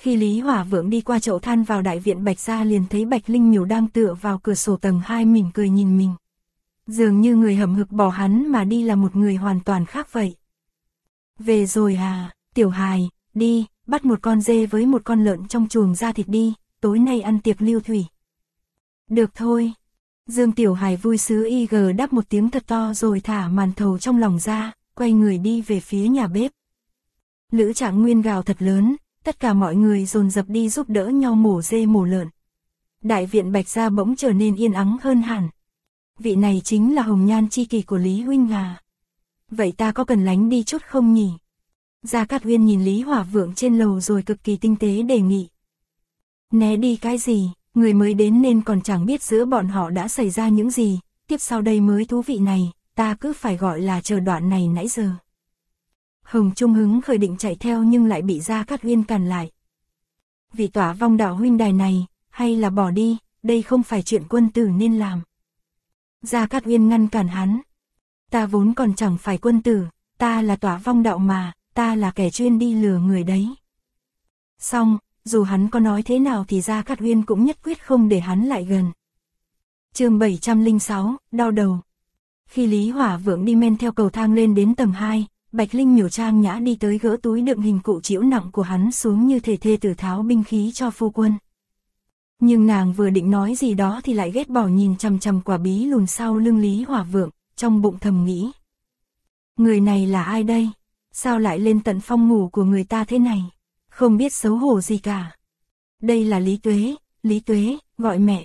Speaker 1: Khi Lý Hỏa Vượng đi qua chậu than vào đại viện Bạch gia liền thấy Bạch Linh Miểu đang tựa vào cửa sổ tầng 2 mỉm cười nhìn mình. Dường như người hậm hực bỏ hắn mà đi là một người hoàn toàn khác vậy. Về rồi à, Tiểu Hài, đi, bắt một con dê với một con lợn trong chuồng ra thịt đi, tối nay ăn tiệc lưu thủy. Được thôi. Dương Tiểu Hài vui sứ IG đáp một tiếng thật to rồi thả màn thầu trong lòng ra, quay người đi về phía nhà bếp. Lữ Trạng Nguyên gào thật lớn, tất cả mọi người dồn dập đi giúp đỡ nhau mổ dê mổ lợn. Đại viện Bạch gia bỗng trở nên yên ắng hơn hẳn. Vị này chính là hồng nhan chi kỷ của Lý huynh à. Vậy ta có cần lánh đi chút không nhỉ? Gia Cát Uyên nhìn Lý Hỏa Vượng trên lầu rồi cực kỳ tinh tế đề nghị. Né đi cái gì, người mới đến nên còn chẳng biết giữa bọn họ đã xảy ra những gì, tiếp sau đây mới thú vị này, ta cứ phải gọi là chờ đoạn này nãy giờ. Hồng Trung hứng khởi định chạy theo nhưng lại bị Gia Cát Uyên cản lại. Vị Tỏa Vong đạo huynh đài này, hay là bỏ đi, đây không phải chuyện quân tử nên làm. Gia Cát Uyên ngăn cản hắn. Ta vốn còn chẳng phải quân tử, ta là Tỏa Vong đạo mà, ta là kẻ chuyên đi lừa người đấy. Xong, dù hắn có nói thế nào thì Gia Cát Uyên cũng nhất quyết không để hắn lại gần. Chương 706, đau đầu. Khi Lý Hỏa Vượng đi men theo cầu thang lên đến tầng 2, Bạch Linh Miểu trang nhã đi tới gỡ túi đựng hình cụ trĩu nặng của hắn xuống như thể thê tử tháo binh khí cho phu quân. Nhưng nàng vừa định nói gì đó thì lại ghét bỏ nhìn chằm chằm quả bí lùn sau lưng Lý Hỏa Vượng, trong bụng thầm nghĩ. Người này là ai đây? Sao lại lên tận phòng ngủ của người ta thế này? Không biết xấu hổ gì cả. Đây là Lý Tuế, gọi mẹ.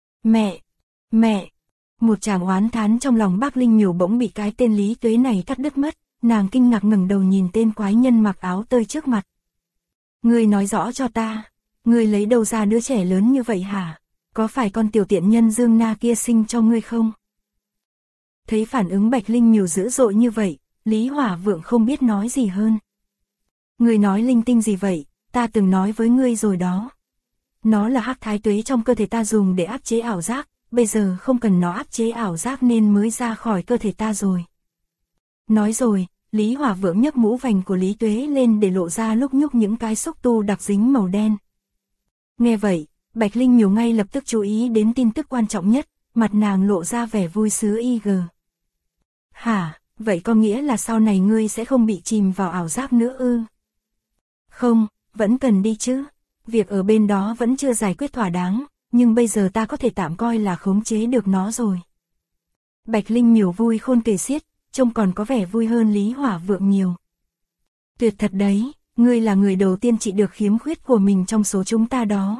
Speaker 1: Mẹ. Một tràng oán thán trong lòng bác Linh Miểu bỗng bị cái tên Lý Tuế này cắt đứt mất, nàng kinh ngạc ngẩng đầu nhìn tên quái nhân mặc áo tơi trước mặt. Ngươi nói rõ cho ta, ngươi lấy đâu ra đứa trẻ lớn như vậy hả? Có phải con tiểu tiện nhân Dương Na kia sinh cho ngươi không? Thấy phản ứng Bạch Linh Miểu dữ dội như vậy, Lý Hỏa Vượng không biết nói gì hơn. Ngươi nói linh tinh gì vậy, ta từng nói với ngươi rồi đó. Nó là hắc thái tuế trong cơ thể ta dùng để áp chế ảo giác, bây giờ không cần nó áp chế ảo giác nên mới ra khỏi cơ thể ta rồi. Nói rồi, Lý Hỏa Vượng nhấc mũ vành của Lý Tuế lên để lộ ra lúc nhúc những cái xúc tu đặc dính màu đen. Nghe vậy, Bạch Linh Miểu ngay lập tức chú ý đến tin tức quan trọng nhất, mặt nàng lộ ra vẻ vui sứ IG. Hả, vậy có nghĩa là sau này ngươi sẽ không bị chìm vào ảo giác nữa ư? Không, vẫn cần đi chứ. Việc ở bên đó vẫn chưa giải quyết thỏa đáng, nhưng bây giờ ta có thể tạm coi là khống chế được nó rồi. Bạch Linh Miểu vui khôn kể xiết, trông còn có vẻ vui hơn Lý Hỏa Vượng nhiều. Tuyệt thật đấy, ngươi là người đầu tiên trị được khiếm khuyết của mình trong số chúng ta đó.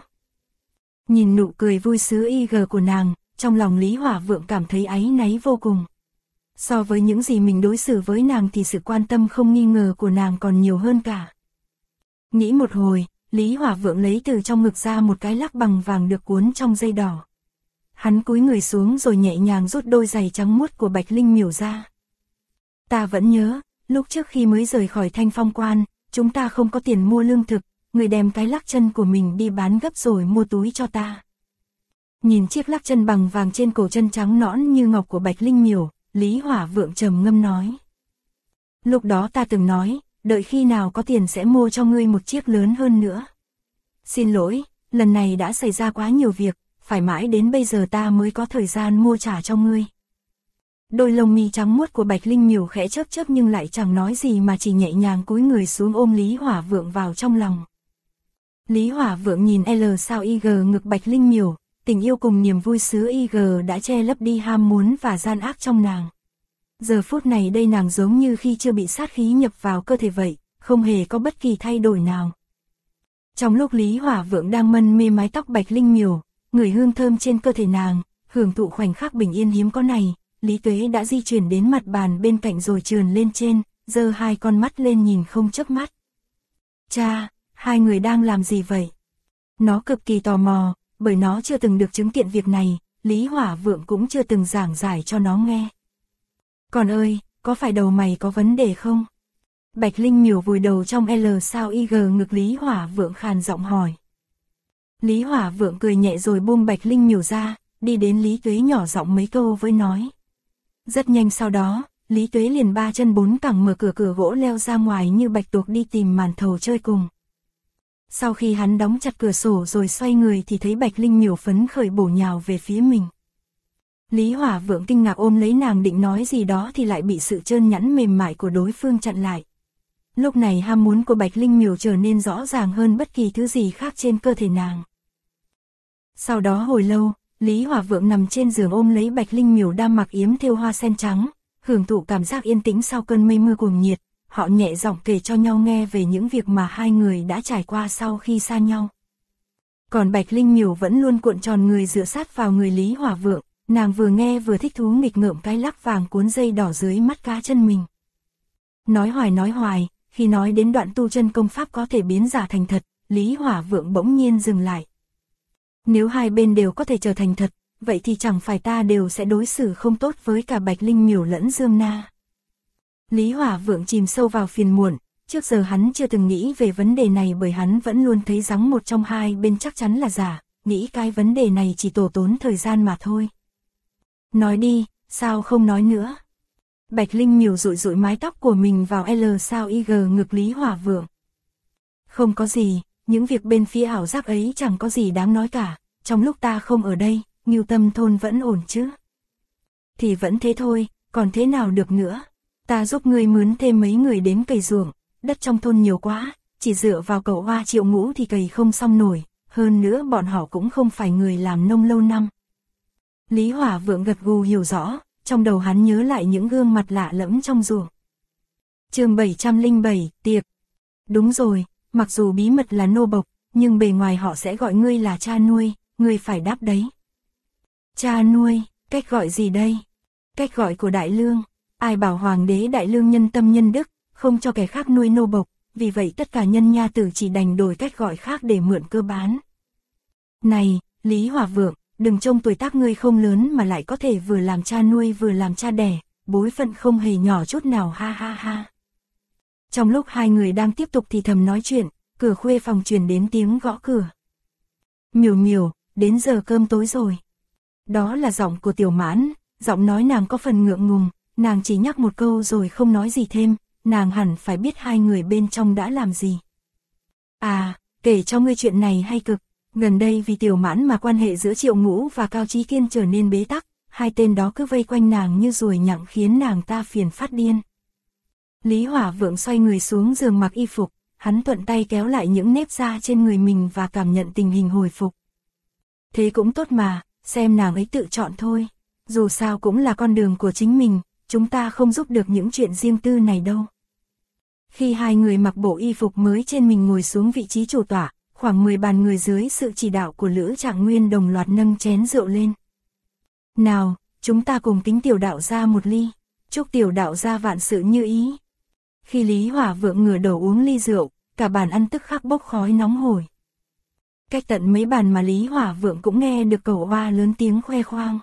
Speaker 1: Nhìn nụ cười vui sứ IG của nàng, trong lòng Lý Hỏa Vượng cảm thấy áy náy vô cùng. So với những gì mình đối xử với nàng thì sự quan tâm không nghi ngờ của nàng còn nhiều hơn cả. Nghĩ một hồi, Lý Hỏa Vượng lấy từ trong ngực ra một cái lắc bằng vàng được cuốn trong dây đỏ. Hắn cúi người xuống rồi nhẹ nhàng rút đôi giày trắng muốt của Bạch Linh Miểu ra. Ta vẫn nhớ, lúc trước khi mới rời khỏi Thanh Phong Quan, chúng ta không có tiền mua lương thực, người đem cái lắc chân của mình đi bán gấp rồi mua túi cho ta. Nhìn chiếc lắc chân bằng vàng trên cổ chân trắng nõn như ngọc của Bạch Linh Miểu, Lý Hỏa Vượng trầm ngâm nói. Lúc đó ta từng nói, đợi khi nào có tiền sẽ mua cho ngươi một chiếc lớn hơn nữa. Xin lỗi, lần này đã xảy ra quá nhiều việc, phải mãi đến bây giờ ta mới có thời gian mua trả cho ngươi. Đôi lông mi trắng muốt của Bạch Linh Miểu khẽ chớp chớp nhưng lại chẳng nói gì mà chỉ nhẹ nhàng cúi người xuống ôm Lý Hỏa Vượng vào trong lòng. Lý Hỏa Vượng nhìn L sao IG ngực Bạch Linh Miểu, tình yêu cùng niềm vui sứ IG đã che lấp đi ham muốn và gian ác trong nàng. Giờ phút này đây nàng giống như khi chưa bị sát khí nhập vào cơ thể vậy, không hề có bất kỳ thay đổi nào. Trong lúc Lý Hỏa Vượng đang mân mê mái tóc Bạch Linh Miểu, ngửi hương thơm trên cơ thể nàng, hưởng thụ khoảnh khắc bình yên hiếm có này, Lý Tuế đã di chuyển đến mặt bàn bên cạnh rồi trườn lên trên, giơ hai con mắt lên nhìn không chớp mắt. Cha, hai người đang làm gì vậy? Nó cực kỳ tò mò, bởi nó chưa từng được chứng kiến việc này, Lý Hỏa Vượng cũng chưa từng giảng giải cho nó nghe. Con ơi, có phải đầu mày có vấn đề không? Bạch Linh Miểu vùi đầu trong L sao IG ngực Lý Hỏa Vượng khàn giọng hỏi. Lý Hỏa Vượng cười nhẹ rồi buông Bạch Linh Miểu ra, đi đến Lý Tuế nhỏ giọng mấy câu với nói. Rất nhanh sau đó, Lý Tuế liền ba chân bốn cẳng mở cửa gỗ leo ra ngoài như bạch tuộc đi tìm màn thầu chơi cùng. Sau khi hắn đóng chặt cửa sổ rồi xoay người thì thấy Bạch Linh Miểu phấn khởi bổ nhào về phía mình. Lý Hỏa Vượng kinh ngạc ôm lấy nàng định nói gì đó thì lại bị sự trơn nhẵn mềm mại của đối phương chặn lại. Lúc này ham muốn của Bạch Linh Miểu trở nên rõ ràng hơn bất kỳ thứ gì khác trên cơ thể nàng. Sau đó hồi lâu, Lý Hỏa Vượng nằm trên giường ôm lấy Bạch Linh Miểu đang mặc yếm thêu hoa sen trắng, hưởng thụ cảm giác yên tĩnh sau cơn mây mưa cuồng nhiệt. Họ nhẹ giọng kể cho nhau nghe về những việc mà hai người đã trải qua sau khi xa nhau. Còn Bạch Linh Miểu vẫn luôn cuộn tròn người dựa sát vào người Lý Hỏa Vượng, nàng vừa nghe vừa thích thú nghịch ngợm cái lắc vàng cuốn dây đỏ dưới mắt cá chân mình. Nói hoài, khi nói đến đoạn tu chân công pháp có thể biến giả thành thật, Lý Hỏa Vượng bỗng nhiên dừng lại. Nếu hai bên đều có thể trở thành thật, vậy thì chẳng phải ta đều sẽ đối xử không tốt với cả Bạch Linh Miểu lẫn Dương Na. Lý Hỏa Vượng chìm sâu vào phiền muộn, trước giờ hắn chưa từng nghĩ về vấn đề này bởi hắn vẫn luôn thấy rằng một trong hai bên chắc chắn là giả, nghĩ cái vấn đề này chỉ tổ tốn thời gian mà thôi. Nói đi, sao không nói nữa? Bạch Linh Miểu dụi dụi mái tóc của mình vào L sao IG ngực Lý Hỏa Vượng. Không có gì, những việc bên phía ảo giác ấy chẳng có gì đáng nói cả, trong lúc ta không ở đây, Ngưu Tâm thôn vẫn ổn chứ? Thì vẫn thế thôi, còn thế nào được nữa? Ta giúp ngươi mướn thêm mấy người đến cày ruộng, đất trong thôn nhiều quá, chỉ dựa vào cậu Hoa Triệu Ngũ thì cày không xong nổi, hơn nữa bọn họ cũng không phải người làm nông lâu năm. Lý Hỏa Vượng gật gù hiểu rõ, trong đầu hắn nhớ lại những gương mặt lạ lẫm trong ruộng. Chương 707, tiệc. Đúng rồi, mặc dù bí mật là nô bộc, nhưng bề ngoài họ sẽ gọi ngươi là cha nuôi, ngươi phải đáp đấy. Cha nuôi, cách gọi gì đây? Cách gọi của Đại Lương. Ai bảo hoàng đế Đại Lương nhân tâm nhân đức, không cho kẻ khác nuôi nô bộc, vì vậy tất cả nhân nha tử chỉ đành đổi cách gọi khác để mượn cơ bán. Này, Lý Hỏa Vượng, đừng trông tuổi tác ngươi không lớn mà lại có thể vừa làm cha nuôi vừa làm cha đẻ, bối phận không hề nhỏ chút nào ha ha ha. Trong lúc hai người đang tiếp tục thì thầm nói chuyện, cửa khuê phòng truyền đến tiếng gõ cửa. Miểu Miểu, đến giờ cơm tối rồi. Đó là giọng của Tiểu Mãn, giọng nói nàng có phần ngượng ngùng, nàng chỉ nhắc một câu rồi không nói gì thêm, nàng hẳn phải biết hai người bên trong đã làm gì. À, kể cho ngươi chuyện này hay cực, gần đây vì Tiểu Mãn mà quan hệ giữa Triệu Ngũ và Cao Chí Kiên trở nên bế tắc, hai tên đó cứ vây quanh nàng như ruồi nhặng khiến nàng ta phiền phát điên. Lý Hỏa Vượng xoay người xuống giường mặc y phục, hắn thuận tay kéo lại những nếp da trên người mình và cảm nhận tình hình hồi phục. Thế cũng tốt mà, xem nàng ấy tự chọn thôi, dù sao cũng là con đường của chính mình, chúng ta không giúp được những chuyện riêng tư này đâu. Khi hai người mặc bộ y phục mới trên mình ngồi xuống vị trí chủ tọa, khoảng 10 bàn người dưới sự chỉ đạo của Lữ Trạng Nguyên đồng loạt nâng chén rượu lên. Nào, chúng ta cùng kính Tiểu đạo gia một ly, chúc Tiểu đạo gia vạn sự như ý. Khi Lý Hỏa Vượng ngửa đầu uống ly rượu, cả bàn ăn tức khắc bốc khói nóng hổi. Cách tận mấy bàn mà Lý Hỏa Vượng cũng nghe được cậu Hoa lớn tiếng khoe khoang.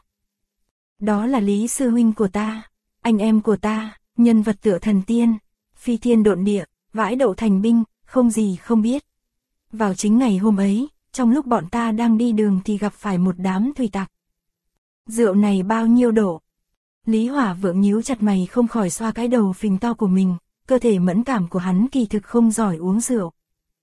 Speaker 1: Đó là Lý sư huynh của ta, anh em của ta, nhân vật tựa thần tiên, phi thiên độn địa, vãi đậu thành binh, không gì không biết. Vào chính ngày hôm ấy, trong lúc bọn ta đang đi đường thì gặp phải một đám thủy tặc. Rượu này bao nhiêu độ? Lý Hỏa Vượng nhíu chặt mày không khỏi xoa cái đầu phình to của mình, cơ thể mẫn cảm của hắn kỳ thực không giỏi uống rượu.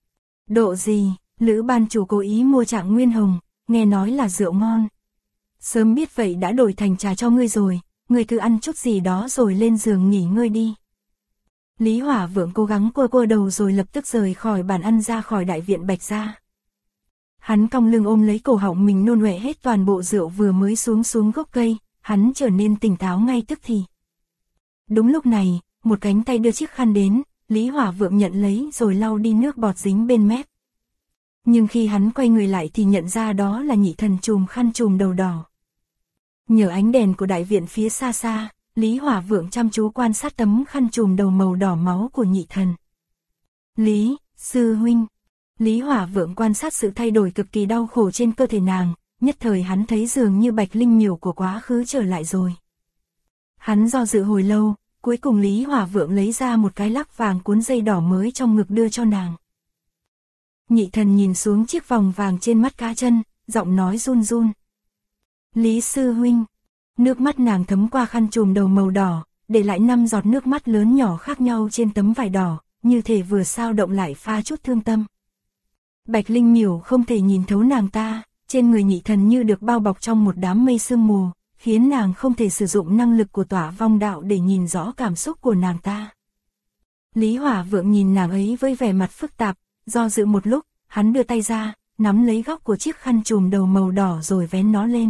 Speaker 1: Độ gì? Lữ ban chủ cố ý mua Trạng Nguyên Hồng, nghe nói là rượu ngon. Sớm biết vậy đã đổi thành trà cho ngươi rồi, ngươi cứ ăn chút gì đó rồi lên giường nghỉ ngơi đi. Lý Hỏa Vượng cố gắng cua đầu rồi lập tức rời khỏi bàn ăn ra khỏi đại viện Bạch gia. Hắn cong lưng ôm lấy cổ họng mình nôn ọe hết toàn bộ rượu vừa mới xuống gốc cây, hắn trở nên tỉnh táo ngay tức thì. Đúng lúc này, một cánh tay đưa chiếc khăn đến, Lý Hỏa Vượng nhận lấy rồi lau đi nước bọt dính bên mép. Nhưng khi hắn quay người lại thì nhận ra đó là Nhị Thần trùm khăn trùm đầu đỏ. Nhờ ánh đèn của đại viện phía xa xa, Lý Hỏa Vượng chăm chú quan sát tấm khăn trùm đầu màu đỏ máu của Nhị Thần. Lý, sư huynh. Lý Hỏa Vượng quan sát sự thay đổi cực kỳ đau khổ trên cơ thể nàng, nhất thời hắn thấy dường như Bạch Linh Miểu của quá khứ trở lại rồi. Hắn do dự hồi lâu, cuối cùng Lý Hỏa Vượng lấy ra một cái lắc vàng cuốn dây đỏ mới trong ngực đưa cho nàng. Nhị Thần nhìn xuống chiếc vòng vàng trên mắt cá chân, giọng nói run run. Lý sư huynh. Nước mắt nàng thấm qua khăn trùm đầu màu đỏ, để lại 5 giọt nước mắt lớn nhỏ khác nhau trên tấm vải đỏ, như thể vừa sao động lại pha chút thương tâm. Bạch Linh Miểu không thể nhìn thấu nàng ta, trên người Nhị Thần như được bao bọc trong một đám mây sương mù, khiến nàng không thể sử dụng năng lực của Tỏa Vong Đạo để nhìn rõ cảm xúc của nàng ta. Lý Hỏa Vượng nhìn nàng ấy với vẻ mặt phức tạp, do dự một lúc, hắn đưa tay ra, nắm lấy góc của chiếc khăn trùm đầu màu đỏ rồi vén nó lên.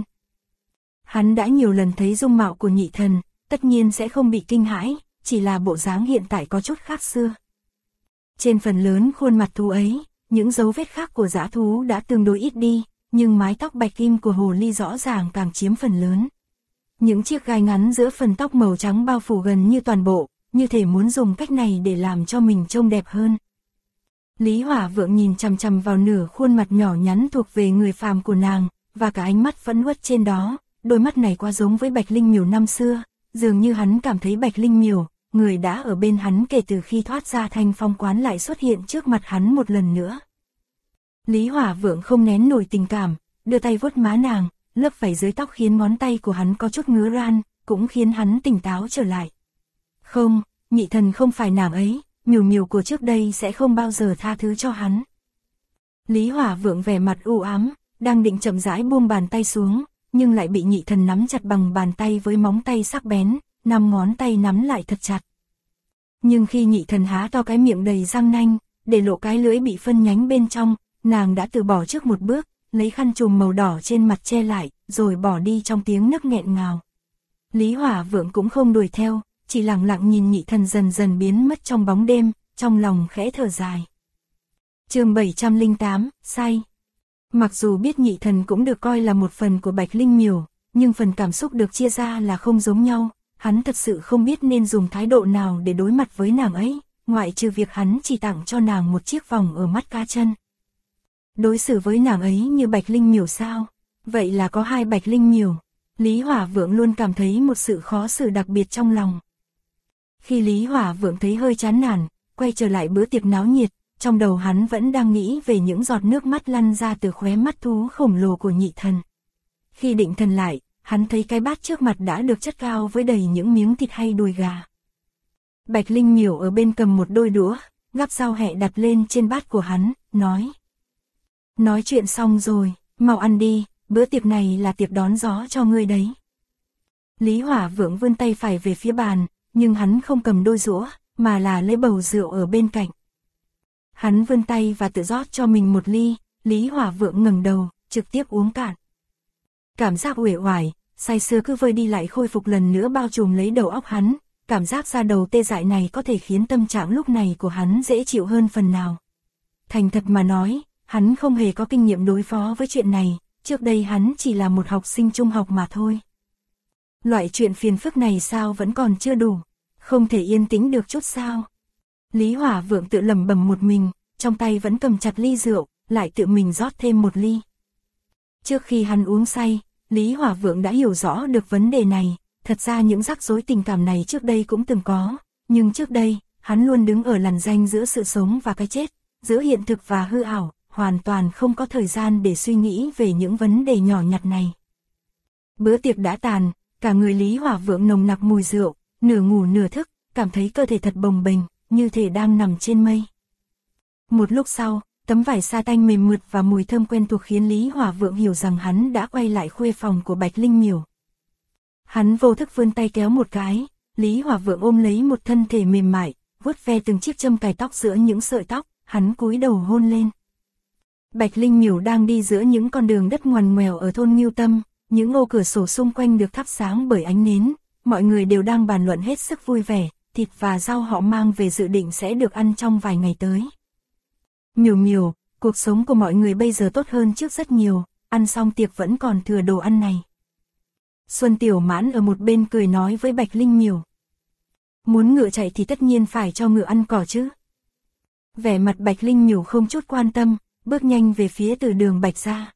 Speaker 1: Hắn đã nhiều lần thấy dung mạo của Nhị Thần, tất nhiên sẽ không bị kinh hãi, chỉ là bộ dáng hiện tại có chút khác xưa. Trên phần lớn khuôn mặt thú ấy, những dấu vết khác của dã thú đã tương đối ít đi, nhưng mái tóc bạch kim của hồ ly rõ ràng càng chiếm phần lớn. Những chiếc gai ngắn giữa phần tóc màu trắng bao phủ gần như toàn bộ, như thể muốn dùng cách này để làm cho mình trông đẹp hơn. Lý Hỏa Vượng nhìn chằm chằm vào nửa khuôn mặt nhỏ nhắn thuộc về người phàm của nàng, và cả ánh mắt phẫn uất trên đó, đôi mắt này quá giống với Bạch Linh Miểu năm xưa, dường như hắn cảm thấy Bạch Linh Miểu, người đã ở bên hắn kể từ khi thoát ra Thanh Phong quán lại xuất hiện trước mặt hắn một lần nữa. Lý Hỏa Vượng không nén nổi tình cảm, đưa tay vuốt má nàng, lớp vảy dưới tóc khiến ngón tay của hắn có chút ngứa ran, cũng khiến hắn tỉnh táo trở lại. Không, Nhị Thần không phải nàng ấy, Miểu Miểu của trước đây sẽ không bao giờ tha thứ cho hắn. Lý Hỏa Vượng vẻ mặt u ám, đang định chậm rãi buông bàn tay xuống, nhưng lại bị Nhị Thần nắm chặt bằng bàn tay với móng tay sắc bén, 5 ngón tay nắm lại thật chặt. Nhưng khi Nhị Thần há to cái miệng đầy răng nanh, để lộ cái lưỡi bị phân nhánh bên trong, nàng đã từ bỏ trước một bước, lấy khăn trùm màu đỏ trên mặt che lại, rồi bỏ đi trong tiếng nấc nghẹn ngào. Lý Hỏa Vượng cũng không đuổi theo, chỉ lặng lặng nhìn Nhị Thần dần dần biến mất trong bóng đêm, trong lòng khẽ thở dài. Chương 708, say. Mặc dù biết Nhị Thần cũng được coi là một phần của Bạch Linh Miểu, nhưng phần cảm xúc được chia ra là không giống nhau, hắn thật sự không biết nên dùng thái độ nào để đối mặt với nàng ấy, ngoại trừ việc hắn chỉ tặng cho nàng một chiếc vòng ở mắt cá chân. Đối xử với nàng ấy như Bạch Linh Miểu sao? Vậy là có 2 Bạch Linh Miểu. Lý Hỏa Vượng luôn cảm thấy một sự khó xử đặc biệt trong lòng. Khi Lý Hỏa Vượng thấy hơi chán nản, quay trở lại bữa tiệc náo nhiệt, trong đầu hắn vẫn đang nghĩ về những giọt nước mắt lăn ra từ khóe mắt thú khổng lồ của Nhị Thần. Khi định thần lại, hắn thấy cái bát trước mặt đã được chất cao với đầy những miếng thịt hay đùi gà. Bạch Linh Miểu ở bên cầm một đôi đũa, gắp rau hẹ đặt lên trên bát của hắn, nói. Nói chuyện xong rồi, mau ăn đi, bữa tiệc này là tiệc đón gió cho ngươi đấy. Lý Hỏa Vượng vươn tay phải về phía bàn, nhưng hắn không cầm đôi dũa, mà là lấy bầu rượu ở bên cạnh. Hắn vươn tay và tự rót cho mình một ly, Lý Hỏa Vượng ngẩng đầu, trực tiếp uống cạn. Cảm giác uể oải, say sưa cứ vơi đi lại khôi phục lần nữa bao trùm lấy đầu óc hắn, cảm giác da đầu tê dại này có thể khiến tâm trạng lúc này của hắn dễ chịu hơn phần nào. Thành thật mà nói, hắn không hề có kinh nghiệm đối phó với chuyện này, trước đây hắn chỉ là một học sinh trung học mà thôi. Loại chuyện phiền phức này sao vẫn còn chưa đủ, không thể yên tĩnh được chút sao. Lý Hỏa Vượng tự lẩm bẩm một mình, trong tay vẫn cầm chặt ly rượu, lại tự mình rót thêm một ly. Trước khi hắn uống say, Lý Hỏa Vượng đã hiểu rõ được vấn đề này, thật ra những rắc rối tình cảm này trước đây cũng từng có, nhưng trước đây, hắn luôn đứng ở làn ranh giữa sự sống và cái chết, giữa hiện thực và hư ảo, hoàn toàn không có thời gian để suy nghĩ về những vấn đề nhỏ nhặt này. Bữa tiệc đã tàn, cả người Lý Hỏa Vượng nồng nặc mùi rượu, nửa ngủ nửa thức, cảm thấy cơ thể thật bồng bềnh, như thể đang nằm trên mây. Một lúc sau, tấm vải sa tanh mềm mượt và mùi thơm quen thuộc khiến Lý Hỏa Vượng hiểu rằng hắn đã quay lại khuê phòng của Bạch Linh Miểu. Hắn vô thức vươn tay kéo một cái, Lý Hỏa Vượng ôm lấy một thân thể mềm mại, vuốt ve từng chiếc châm cài tóc giữa những sợi tóc, hắn cúi đầu hôn lên. Bạch Linh Miểu đang đi giữa những con đường đất ngoằn ngoèo ở thôn Ngưu Tâm, những ô cửa sổ xung quanh được thắp sáng bởi ánh nến, mọi người đều đang bàn luận hết sức vui vẻ, thịt và rau họ mang về dự định sẽ được ăn trong vài ngày tới. Miểu Miểu, cuộc sống của mọi người bây giờ tốt hơn trước rất nhiều, ăn xong tiệc vẫn còn thừa đồ ăn này. Xuân Tiểu Mãn ở một bên cười nói với Bạch Linh Miểu. Muốn ngựa chạy thì tất nhiên phải cho ngựa ăn cỏ chứ. Vẻ mặt Bạch Linh Miểu không chút quan tâm, bước nhanh về phía từ đường Bạch gia.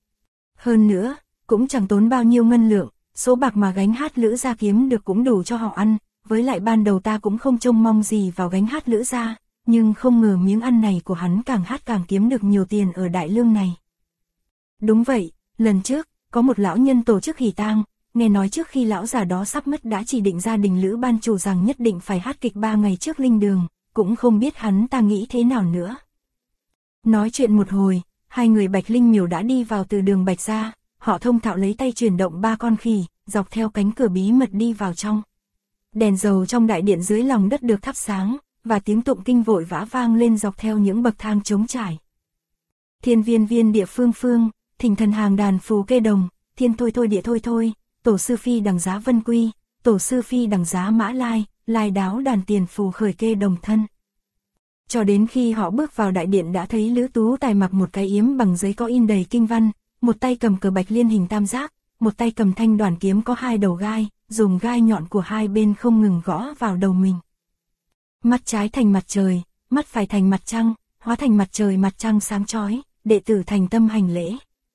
Speaker 1: Hơn nữa, cũng chẳng tốn bao nhiêu ngân lượng, số bạc mà gánh hát Lữ gia kiếm được cũng đủ cho họ ăn, với lại ban đầu ta cũng không trông mong gì vào gánh hát Lữ gia, nhưng không ngờ miếng ăn này của hắn càng hát càng kiếm được nhiều tiền ở đại lương này. Đúng vậy, lần trước, có một lão nhân tổ chức hỉ tang, nghe nói trước khi lão già đó sắp mất đã chỉ định gia đình Lữ ban chủ rằng nhất định phải hát kịch 3 ngày trước linh đường, cũng không biết hắn ta nghĩ thế nào nữa. Nói chuyện một hồi, hai người Bạch Linh Miểu đã đi vào từ đường Bạch ra, họ thông thạo lấy tay chuyển động ba con khỉ, dọc theo cánh cửa bí mật đi vào trong. Đèn dầu trong đại điện dưới lòng đất được thắp sáng, và tiếng tụng kinh vội vã vang lên dọc theo những bậc thang trống trải. Thiên viên viên địa phương phương, thỉnh thần hàng đàn phù kê đồng, thiên thôi thôi địa thôi thôi, tổ sư phi đằng giá vân quy, tổ sư phi đằng giá mã lai, lai đáo đàn tiền phù khởi kê đồng thân. Cho đến khi họ bước vào đại điện đã thấy Lữ Tú Tài mặc một cái yếm bằng giấy có in đầy kinh văn, một tay cầm cờ bạch liên hình tam giác, một tay cầm thanh đoàn kiếm có hai đầu gai, dùng gai nhọn của hai bên không ngừng gõ vào đầu mình. Mắt trái thành mặt trời, mắt phải thành mặt trăng, hóa thành mặt trời mặt trăng sáng chói, đệ tử thành tâm hành lễ.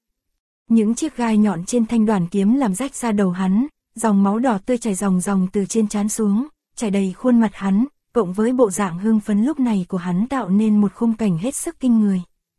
Speaker 1: Những chiếc gai nhọn trên thanh đoàn kiếm làm rách ra đầu hắn, dòng máu đỏ tươi chảy ròng ròng từ trên trán xuống, chảy đầy khuôn mặt hắn, cộng với bộ dạng hưng phấn lúc này của hắn tạo nên một khung cảnh hết sức kinh người.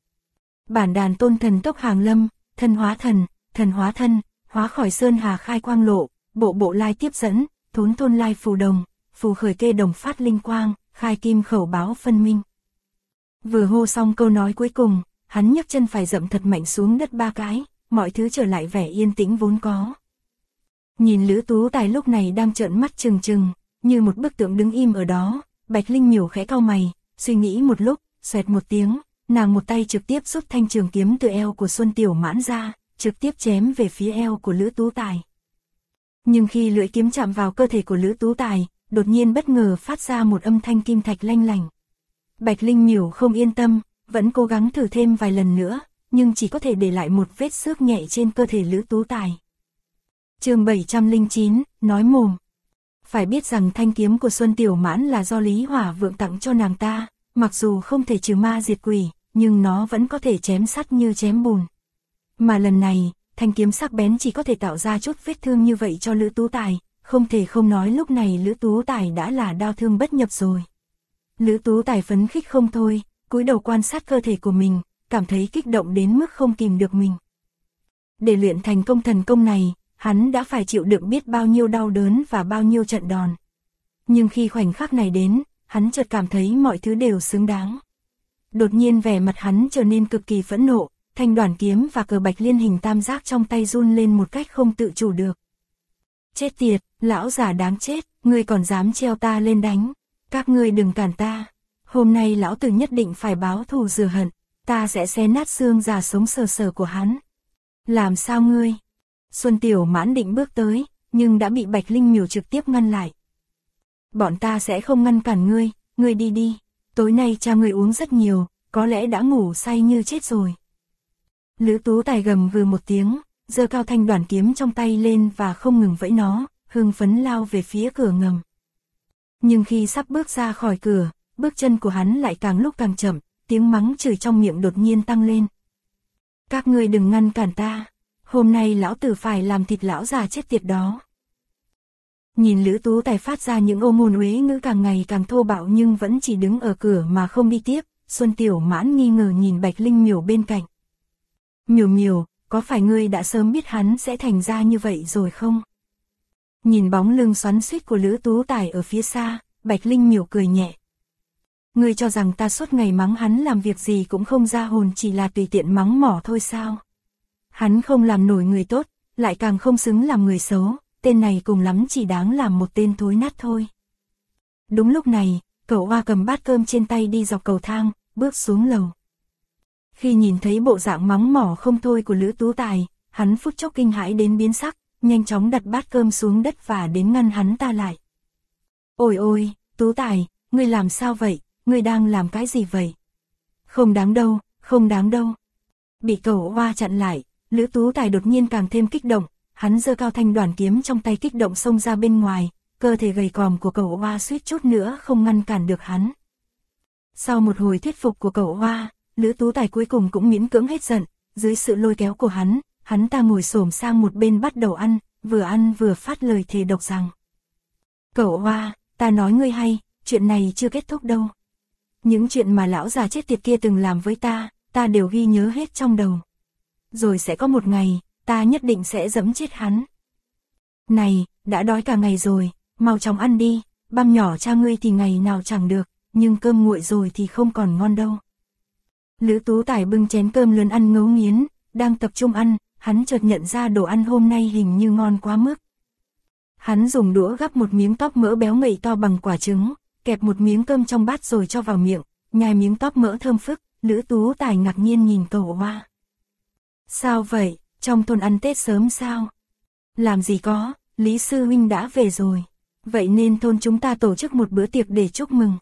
Speaker 1: Bản đàn tôn thần tốc hàng lâm, thân hóa thần, thần hóa thân, hóa khỏi sơn hà khai quang lộ, bộ bộ lai tiếp dẫn, thốn thôn lai phù đồng, phù khởi kê đồng phát linh quang, khai kim khẩu báo phân minh. Vừa hô xong câu nói cuối cùng, hắn nhấc chân phải dậm thật mạnh xuống đất ba cái, mọi thứ trở lại vẻ yên tĩnh vốn có. Nhìn Lữ Tú Tài lúc này đang trợn mắt trừng trừng, như một bức tượng đứng im ở đó, Bạch Linh Miểu khẽ cau mày, suy nghĩ một lúc, xoẹt một tiếng, nàng một tay trực tiếp rút thanh trường kiếm từ eo của Xuân Tiểu Mãn ra, trực tiếp chém về phía eo của Lữ Tú Tài. Nhưng khi lưỡi kiếm chạm vào cơ thể của Lữ Tú Tài, đột nhiên bất ngờ phát ra một âm thanh kim thạch lanh lành. Bạch Linh Miểu không yên tâm, vẫn cố gắng thử thêm vài lần nữa, nhưng chỉ có thể để lại một vết xước nhẹ trên cơ thể Lữ Tú Tài. Chương 709, nói mồm. Phải biết rằng thanh kiếm của Xuân Tiểu Mãn là do Lý Hỏa Vượng tặng cho nàng ta, mặc dù không thể trừ ma diệt quỷ, nhưng nó vẫn có thể chém sắt như chém bùn. Mà lần này, thanh kiếm sắc bén chỉ có thể tạo ra chút vết thương như vậy cho Lữ Tú Tài, không thể không nói lúc này Lữ Tú Tài đã là đao thương bất nhập rồi. Lữ Tú Tài phấn khích không thôi, cúi đầu quan sát cơ thể của mình, cảm thấy kích động đến mức không kìm được mình. Để luyện thành công thần công này, hắn đã phải chịu đựng biết bao nhiêu đau đớn và bao nhiêu trận đòn. Nhưng khi khoảnh khắc này đến, hắn chợt cảm thấy mọi thứ đều xứng đáng. Đột nhiên vẻ mặt hắn trở nên cực kỳ phẫn nộ, thanh đoàn kiếm và cờ bạch liên hình tam giác trong tay run lên một cách không tự chủ được. Chết tiệt, lão già đáng chết, ngươi còn dám treo ta lên đánh. Các ngươi đừng cản ta. Hôm nay lão tử nhất định phải báo thù rửa hận, ta sẽ xé nát xương già sống sờ sờ của hắn. Làm sao ngươi? Xuân Tiểu Mãn định bước tới, nhưng đã bị Bạch Linh Miểu trực tiếp ngăn lại. Bọn ta sẽ không ngăn cản ngươi, ngươi đi đi. Tối nay cha ngươi uống rất nhiều, có lẽ đã ngủ say như chết rồi. Lữ Tú Tài gầm gừ một tiếng, giơ cao thanh đoàn kiếm trong tay lên và không ngừng vẫy nó, hưng phấn lao về phía cửa ngầm. Nhưng khi sắp bước ra khỏi cửa, bước chân của hắn lại càng lúc càng chậm, tiếng mắng chửi trong miệng đột nhiên tăng lên. Các ngươi đừng ngăn cản ta, hôm nay lão tử phải làm thịt lão già chết tiệt đó. Nhìn Lữ Tú Tài phát ra những ô ngôn uế ngữ càng ngày càng thô bạo nhưng vẫn chỉ đứng ở cửa mà không đi tiếp, Xuân Tiểu Mãn nghi ngờ nhìn Bạch Linh Miểu bên cạnh. Miểu Miểu, có phải ngươi đã sớm biết hắn sẽ thành ra như vậy rồi không? Nhìn bóng lưng xoắn xuýt của Lữ Tú Tài ở phía xa, Bạch Linh Miểu cười nhẹ. Ngươi cho rằng ta suốt ngày mắng hắn làm việc gì cũng không ra hồn chỉ là tùy tiện mắng mỏ thôi sao? Hắn không làm nổi người tốt, lại càng không xứng làm người xấu, tên này cùng lắm chỉ đáng làm một tên thối nát thôi. Đúng lúc này, cậu Hoa cầm bát cơm trên tay đi dọc cầu thang, bước xuống lầu. Khi nhìn thấy bộ dạng mắng mỏ không thôi của Lữ Tú Tài, hắn phút chốc kinh hãi đến biến sắc, nhanh chóng đặt bát cơm xuống đất và đến ngăn hắn ta lại. Ôi ôi, Tú Tài, ngươi làm sao vậy, ngươi đang làm cái gì vậy? Không đáng đâu, không đáng đâu. Bị cậu Hoa chặn lại, Lữ Tú Tài đột nhiên càng thêm kích động, hắn giơ cao thanh đoàn kiếm trong tay kích động xông ra bên ngoài, cơ thể gầy còm của cậu Hoa suýt chút nữa không ngăn cản được hắn. Sau một hồi thuyết phục của cậu Hoa, Lữ Tú Tài cuối cùng cũng miễn cưỡng hết giận, dưới sự lôi kéo của hắn ta ngồi xổm sang một bên bắt đầu ăn vừa phát lời thề độc rằng. Cậu Hoa, ta nói ngươi hay, chuyện này chưa kết thúc đâu. Những chuyện mà lão già chết tiệt kia từng làm với ta đều ghi nhớ hết trong đầu. Rồi sẽ có một ngày, ta nhất định sẽ giẫm chết hắn. Này, đã đói cả ngày rồi, mau chóng ăn đi, băm nhỏ cha ngươi thì ngày nào chẳng được, nhưng cơm nguội rồi thì không còn ngon đâu. Lữ Tú Tài bưng chén cơm lớn ăn ngấu nghiến, đang tập trung ăn, hắn chợt nhận ra đồ ăn hôm nay hình như ngon quá mức. Hắn dùng đũa gắp một miếng tóp mỡ béo ngậy to bằng quả trứng, kẹp một miếng cơm trong bát rồi cho vào miệng, nhai miếng tóp mỡ thơm phức. Lữ Tú Tài ngạc nhiên nhìn cậu Hoa. Sao vậy, trong thôn ăn Tết sớm sao? Làm gì có, Lý Sư Huynh đã về rồi. Vậy nên thôn chúng ta tổ chức một bữa tiệc để chúc mừng.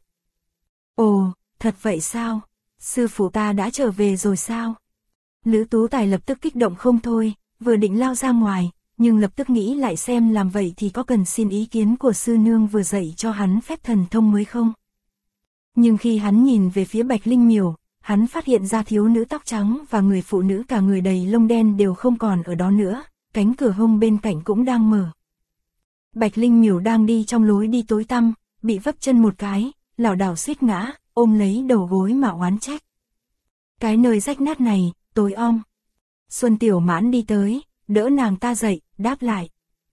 Speaker 1: Ồ, thật vậy sao? Sư phụ ta đã trở về rồi sao? Lữ Tú Tài lập tức kích động không thôi, vừa định lao ra ngoài, nhưng lập tức nghĩ lại xem làm vậy thì có cần xin ý kiến của sư nương vừa dạy cho hắn phép thần thông mới không? Nhưng khi hắn nhìn về phía Bạch Linh Miểu, hắn phát hiện ra thiếu nữ tóc trắng và người phụ nữ cả người đầy lông đen đều không còn ở đó nữa, cánh cửa hông bên cạnh cũng đang mở. Bạch Linh Miểu đang đi trong lối đi tối tăm, bị vấp chân một cái, lảo đảo suýt ngã, ôm lấy đầu gối mà oán trách. Cái nơi rách nát này, tối om. Xuân Tiểu Mãn đi tới, đỡ nàng ta dậy, đáp lại.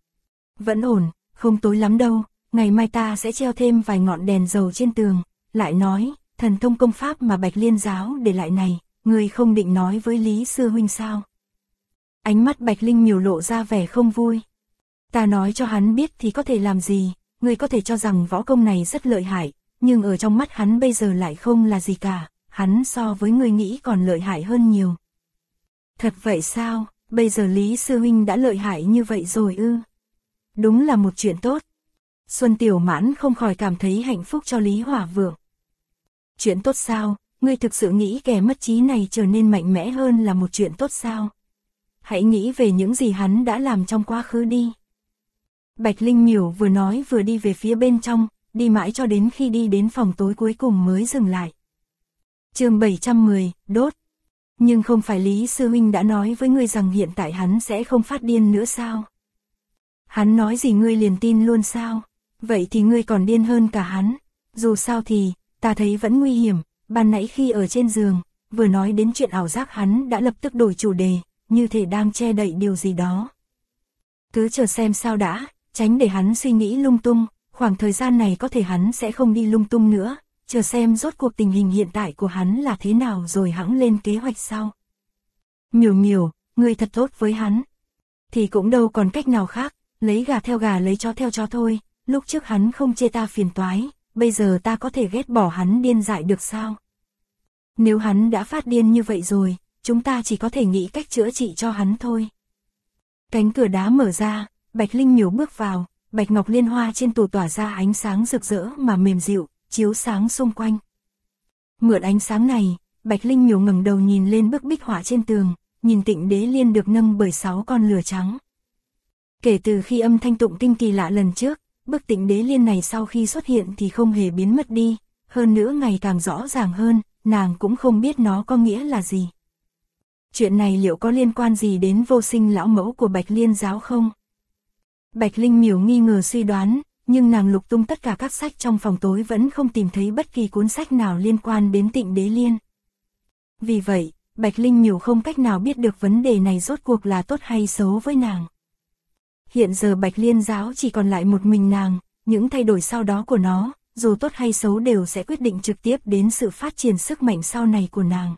Speaker 1: Vẫn ổn, không tối lắm đâu, ngày mai ta sẽ treo thêm vài ngọn đèn dầu trên tường, lại nói, thần thông công pháp mà Bạch Liên giáo để lại này, người không định nói với Lý Sư Huynh sao? Ánh mắt Bạch Linh Miểu lộ ra vẻ không vui. Ta nói cho hắn biết thì có thể làm gì, người có thể cho rằng võ công này rất lợi hại, nhưng ở trong mắt hắn bây giờ lại không là gì cả, hắn so với người nghĩ còn lợi hại hơn nhiều. Thật vậy sao, bây giờ Lý Sư Huynh đã lợi hại như vậy rồi ư? Đúng là một chuyện tốt. Xuân Tiểu Mãn không khỏi cảm thấy hạnh phúc cho Lý Hỏa Vượng. Chuyện tốt sao, ngươi thực sự nghĩ kẻ mất trí này trở nên mạnh mẽ hơn là một chuyện tốt sao? Hãy nghĩ về những gì hắn đã làm trong quá khứ đi. Bạch Linh Miểu vừa nói vừa đi về phía bên trong, đi mãi cho đến khi đi đến phòng tối cuối cùng mới dừng lại. Chương 710, đốt. Nhưng không phải Lý Sư Huynh đã nói với ngươi rằng hiện tại hắn sẽ không phát điên nữa sao? Hắn nói gì ngươi liền tin luôn sao? Vậy thì ngươi còn điên hơn cả hắn. Dù sao thì, ta thấy vẫn nguy hiểm, ban nãy khi ở trên giường, vừa nói đến chuyện ảo giác hắn đã lập tức đổi chủ đề, như thể đang che đậy điều gì đó. Cứ chờ xem sao đã, tránh để hắn suy nghĩ lung tung, khoảng thời gian này có thể hắn sẽ không đi lung tung nữa, chờ xem rốt cuộc tình hình hiện tại của hắn là thế nào rồi hẵng lên kế hoạch sau. Miểu Miểu, ngươi thật tốt với hắn. Thì cũng đâu còn cách nào khác, lấy gà theo gà lấy chó theo chó thôi, lúc trước hắn không chê ta phiền toái, bây giờ ta có thể ghét bỏ hắn điên dại được sao? Nếu hắn đã phát điên như vậy rồi, chúng ta chỉ có thể nghĩ cách chữa trị cho hắn thôi. Cánh cửa đá mở ra, Bạch Linh Miểu bước vào, bạch ngọc liên hoa trên tủ tỏa ra ánh sáng rực rỡ mà mềm dịu, chiếu sáng xung quanh. Mượn ánh sáng này, Bạch Linh Miểu ngẩng đầu nhìn lên bức bích họa trên tường, nhìn Tịnh Đế Liên được nâng bởi 6 con lửa trắng. Kể từ khi âm thanh tụng kinh kỳ lạ lần trước, bức Tịnh Đế Liên này sau khi xuất hiện thì không hề biến mất đi, hơn nữa ngày càng rõ ràng hơn, nàng cũng không biết nó có nghĩa là gì. Chuyện này liệu có liên quan gì đến Vô Sinh lão mẫu của Bạch Liên giáo không? Bạch Linh Miểu nghi ngờ suy đoán, nhưng nàng lục tung tất cả các sách trong phòng tối vẫn không tìm thấy bất kỳ cuốn sách nào liên quan đến Tịnh Đế Liên. Vì vậy, Bạch Linh Miểu không cách nào biết được vấn đề này rốt cuộc là tốt hay xấu với nàng. Hiện giờ Bạch Liên giáo chỉ còn lại một mình nàng, những thay đổi sau đó của nó, dù tốt hay xấu đều sẽ quyết định trực tiếp đến sự phát triển sức mạnh sau này của nàng.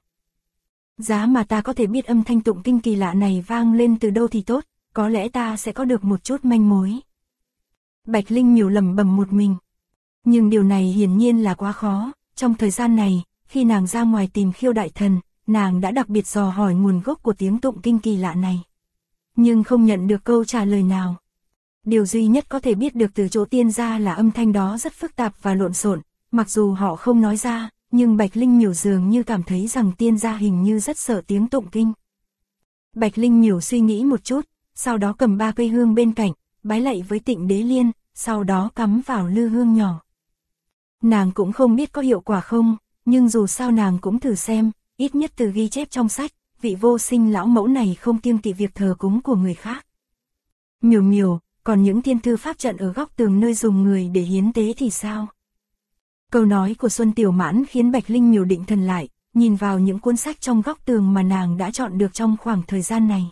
Speaker 1: Giá mà ta có thể biết âm thanh tụng kinh kỳ lạ này vang lên từ đâu thì tốt, có lẽ ta sẽ có được một chút manh mối. Bạch Linh Miểu lẩm bẩm một mình. Nhưng điều này hiển nhiên là quá khó, trong thời gian này, khi nàng ra ngoài tìm Khiêu đại thần, nàng đã đặc biệt dò hỏi nguồn gốc của tiếng tụng kinh kỳ lạ này. Nhưng không nhận được câu trả lời nào. Điều duy nhất có thể biết được từ chỗ tiên gia là âm thanh đó rất phức tạp và lộn xộn, mặc dù họ không nói ra, nhưng Bạch Linh Miểu dường như cảm thấy rằng tiên gia hình như rất sợ tiếng tụng kinh. Bạch Linh Miểu suy nghĩ một chút, sau đó cầm 3 cây hương bên cạnh, bái lạy với Tịnh Đế Liên, sau đó cắm vào lư hương nhỏ. Nàng cũng không biết có hiệu quả không, nhưng dù sao nàng cũng thử xem, ít nhất từ ghi chép trong sách, vị Vô Sinh lão mẫu này không kiêng kỵ việc thờ cúng của người khác. Miểu Miểu, còn những thiên thư pháp trận ở góc tường nơi dùng người để hiến tế thì sao? Câu nói của Xuân Tiểu Mãn khiến Bạch Linh Miểu định thần lại, nhìn vào những cuốn sách trong góc tường mà nàng đã chọn được trong khoảng thời gian này.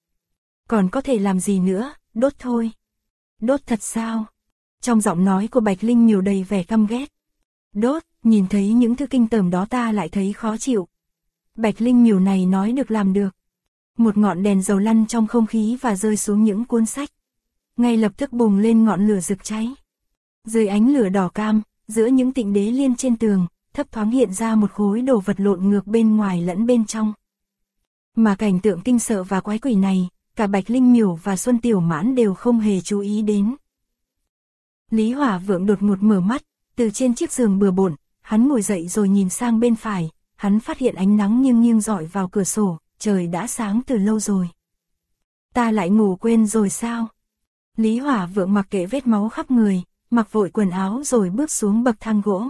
Speaker 1: Còn có thể làm gì nữa, đốt thôi. Đốt thật sao? Trong giọng nói của Bạch Linh Miểu đầy vẻ căm ghét. Đốt, nhìn thấy những thư kinh tởm đó ta lại thấy khó chịu. Bạch Linh Miểu này nói được làm được. Một ngọn đèn dầu lăn trong không khí và rơi xuống những cuốn sách. Ngay lập tức bùng lên ngọn lửa rực cháy. Dưới ánh lửa đỏ cam, giữa những tịnh đế liên trên tường, thấp thoáng hiện ra một khối đồ vật lộn ngược bên ngoài lẫn bên trong. Mà cảnh tượng kinh sợ và quái quỷ này, cả Bạch Linh Miểu và Xuân Tiểu Mãn đều không hề chú ý đến. Lý Hỏa Vượng đột ngột mở mắt, từ trên chiếc giường bừa bộn, hắn ngồi dậy rồi nhìn sang bên phải, hắn phát hiện ánh nắng nghiêng nghiêng rọi vào cửa sổ, trời đã sáng từ lâu rồi. Ta lại ngủ quên rồi sao? Lý Hỏa Vượng mặc kệ vết máu khắp người, mặc vội quần áo rồi bước xuống bậc thang gỗ.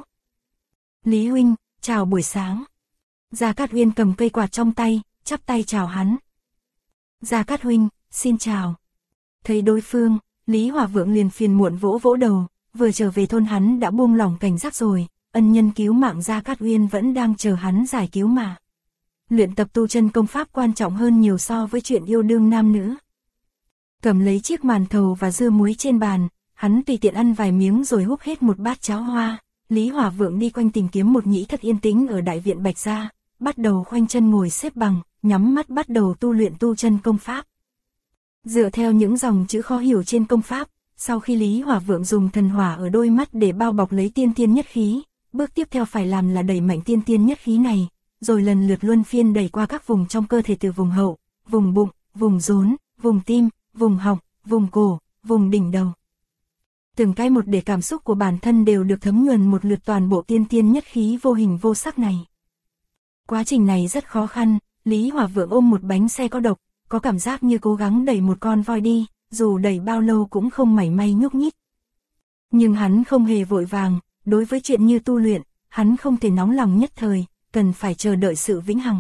Speaker 1: Lý huynh, chào buổi sáng. Gia Cát Uyên cầm cây quạt trong tay, chắp tay chào hắn. Gia Cát huynh, xin chào. Thấy đối phương, Lý Hỏa Vượng liền phiền muộn vỗ vỗ đầu, vừa trở về thôn hắn đã buông lỏng cảnh giác rồi, ân nhân cứu mạng Gia Cát Uyên vẫn đang chờ hắn giải cứu mà. Luyện tập tu chân công pháp quan trọng hơn nhiều so với chuyện yêu đương nam nữ. Cầm lấy chiếc màn thầu và dưa muối trên bàn, hắn tùy tiện ăn vài miếng rồi húp hết một bát cháo hoa. Lý Hỏa Vượng đi quanh tìm kiếm một nhĩ thất yên tĩnh ở đại viện Bạch Gia, bắt đầu khoanh chân ngồi xếp bằng, nhắm mắt bắt đầu tu luyện tu chân công pháp. Dựa theo những dòng chữ khó hiểu trên công pháp, sau khi Lý Hỏa Vượng dùng thần hỏa ở đôi mắt để bao bọc lấy tiên tiên nhất khí, bước tiếp theo phải làm là đẩy mạnh tiên tiên nhất khí này, rồi lần lượt luân phiên đẩy qua các vùng trong cơ thể từ vùng hậu, vùng bụng, vùng rốn, vùng tim, vùng họng, vùng cổ, vùng đỉnh đầu. Từng cái một để cảm xúc của bản thân đều được thấm nhuần một lượt toàn bộ tiên tiên nhất khí vô hình vô sắc này. Quá trình này rất khó khăn, Lý Hỏa Vượng ôm một bánh xe có độc, có cảm giác như cố gắng đẩy một con voi đi, dù đẩy bao lâu cũng không mảy may nhúc nhích. Nhưng hắn không hề vội vàng, đối với chuyện như tu luyện, hắn không thể nóng lòng nhất thời, cần phải chờ đợi sự vĩnh hằng.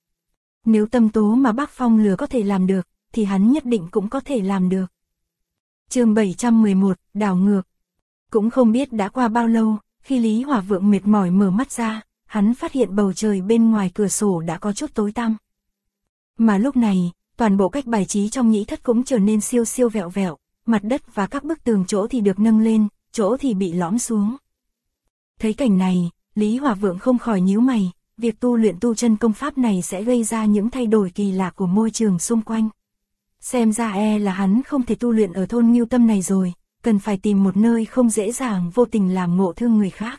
Speaker 1: Nếu tâm tố mà Bác Phong lừa có thể làm được, thì hắn nhất định cũng có thể làm được. Chương 711, đảo ngược. Cũng không biết đã qua bao lâu, khi Lý Hỏa Vượng mệt mỏi mở mắt ra, hắn phát hiện bầu trời bên ngoài cửa sổ đã có chút tối tăm. Mà lúc này, toàn bộ cách bài trí trong nhĩ thất cũng trở nên siêu siêu vẹo vẹo, mặt đất và các bức tường chỗ thì được nâng lên, chỗ thì bị lõm xuống. Thấy cảnh này, Lý Hỏa Vượng không khỏi nhíu mày, việc tu luyện tu chân công pháp này sẽ gây ra những thay đổi kỳ lạ của môi trường xung quanh. Xem ra là hắn không thể tu luyện ở thôn Ngưu Tâm này rồi, cần phải tìm một nơi không dễ dàng vô tình làm ngộ thương người khác.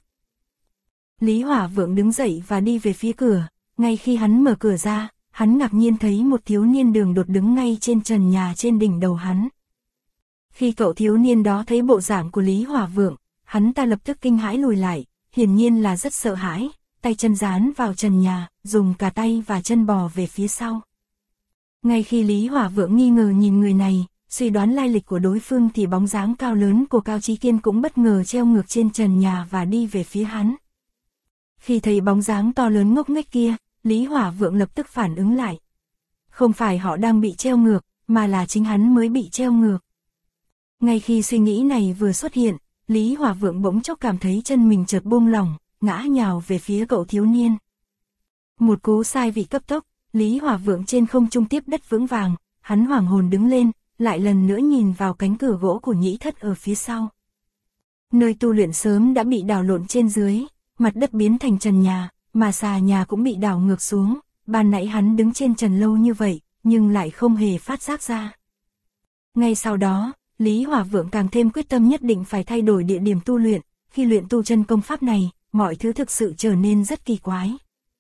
Speaker 1: Lý Hỏa Vượng đứng dậy và đi về phía cửa, ngay khi hắn mở cửa ra, hắn ngạc nhiên thấy một thiếu niên đường đột đứng ngay trên trần nhà trên đỉnh đầu hắn. Khi cậu thiếu niên đó thấy bộ dạng của Lý Hỏa Vượng, hắn ta lập tức kinh hãi lùi lại, hiển nhiên là rất sợ hãi, tay chân dán vào trần nhà, dùng cả tay và chân bò về phía sau. Ngay khi Lý Hỏa Vượng nghi ngờ nhìn người này, suy đoán lai lịch của đối phương thì bóng dáng cao lớn của Cao Chí Kiên cũng bất ngờ treo ngược trên trần nhà và đi về phía hắn. Khi thấy bóng dáng to lớn ngốc nghếch kia, Lý Hỏa Vượng lập tức phản ứng lại. Không phải họ đang bị treo ngược, mà là chính hắn mới bị treo ngược. Ngay khi suy nghĩ này vừa xuất hiện, Lý Hỏa Vượng bỗng chốc cảm thấy chân mình chợt buông lỏng, ngã nhào về phía cậu thiếu niên. Một cú sai vị cấp tốc, Lý Hỏa Vượng trên không trung tiếp đất vững vàng, hắn hoảng hồn đứng lên, lại lần nữa nhìn vào cánh cửa gỗ của nhĩ thất ở phía sau. Nơi tu luyện sớm đã bị đảo lộn trên dưới, mặt đất biến thành trần nhà, mà xà nhà cũng bị đảo ngược xuống, ban nãy hắn đứng trên trần lâu như vậy, nhưng lại không hề phát giác ra. Ngay sau đó, Lý Hỏa Vượng càng thêm quyết tâm nhất định phải thay đổi địa điểm tu luyện, khi luyện tu chân công pháp này, mọi thứ thực sự trở nên rất kỳ quái.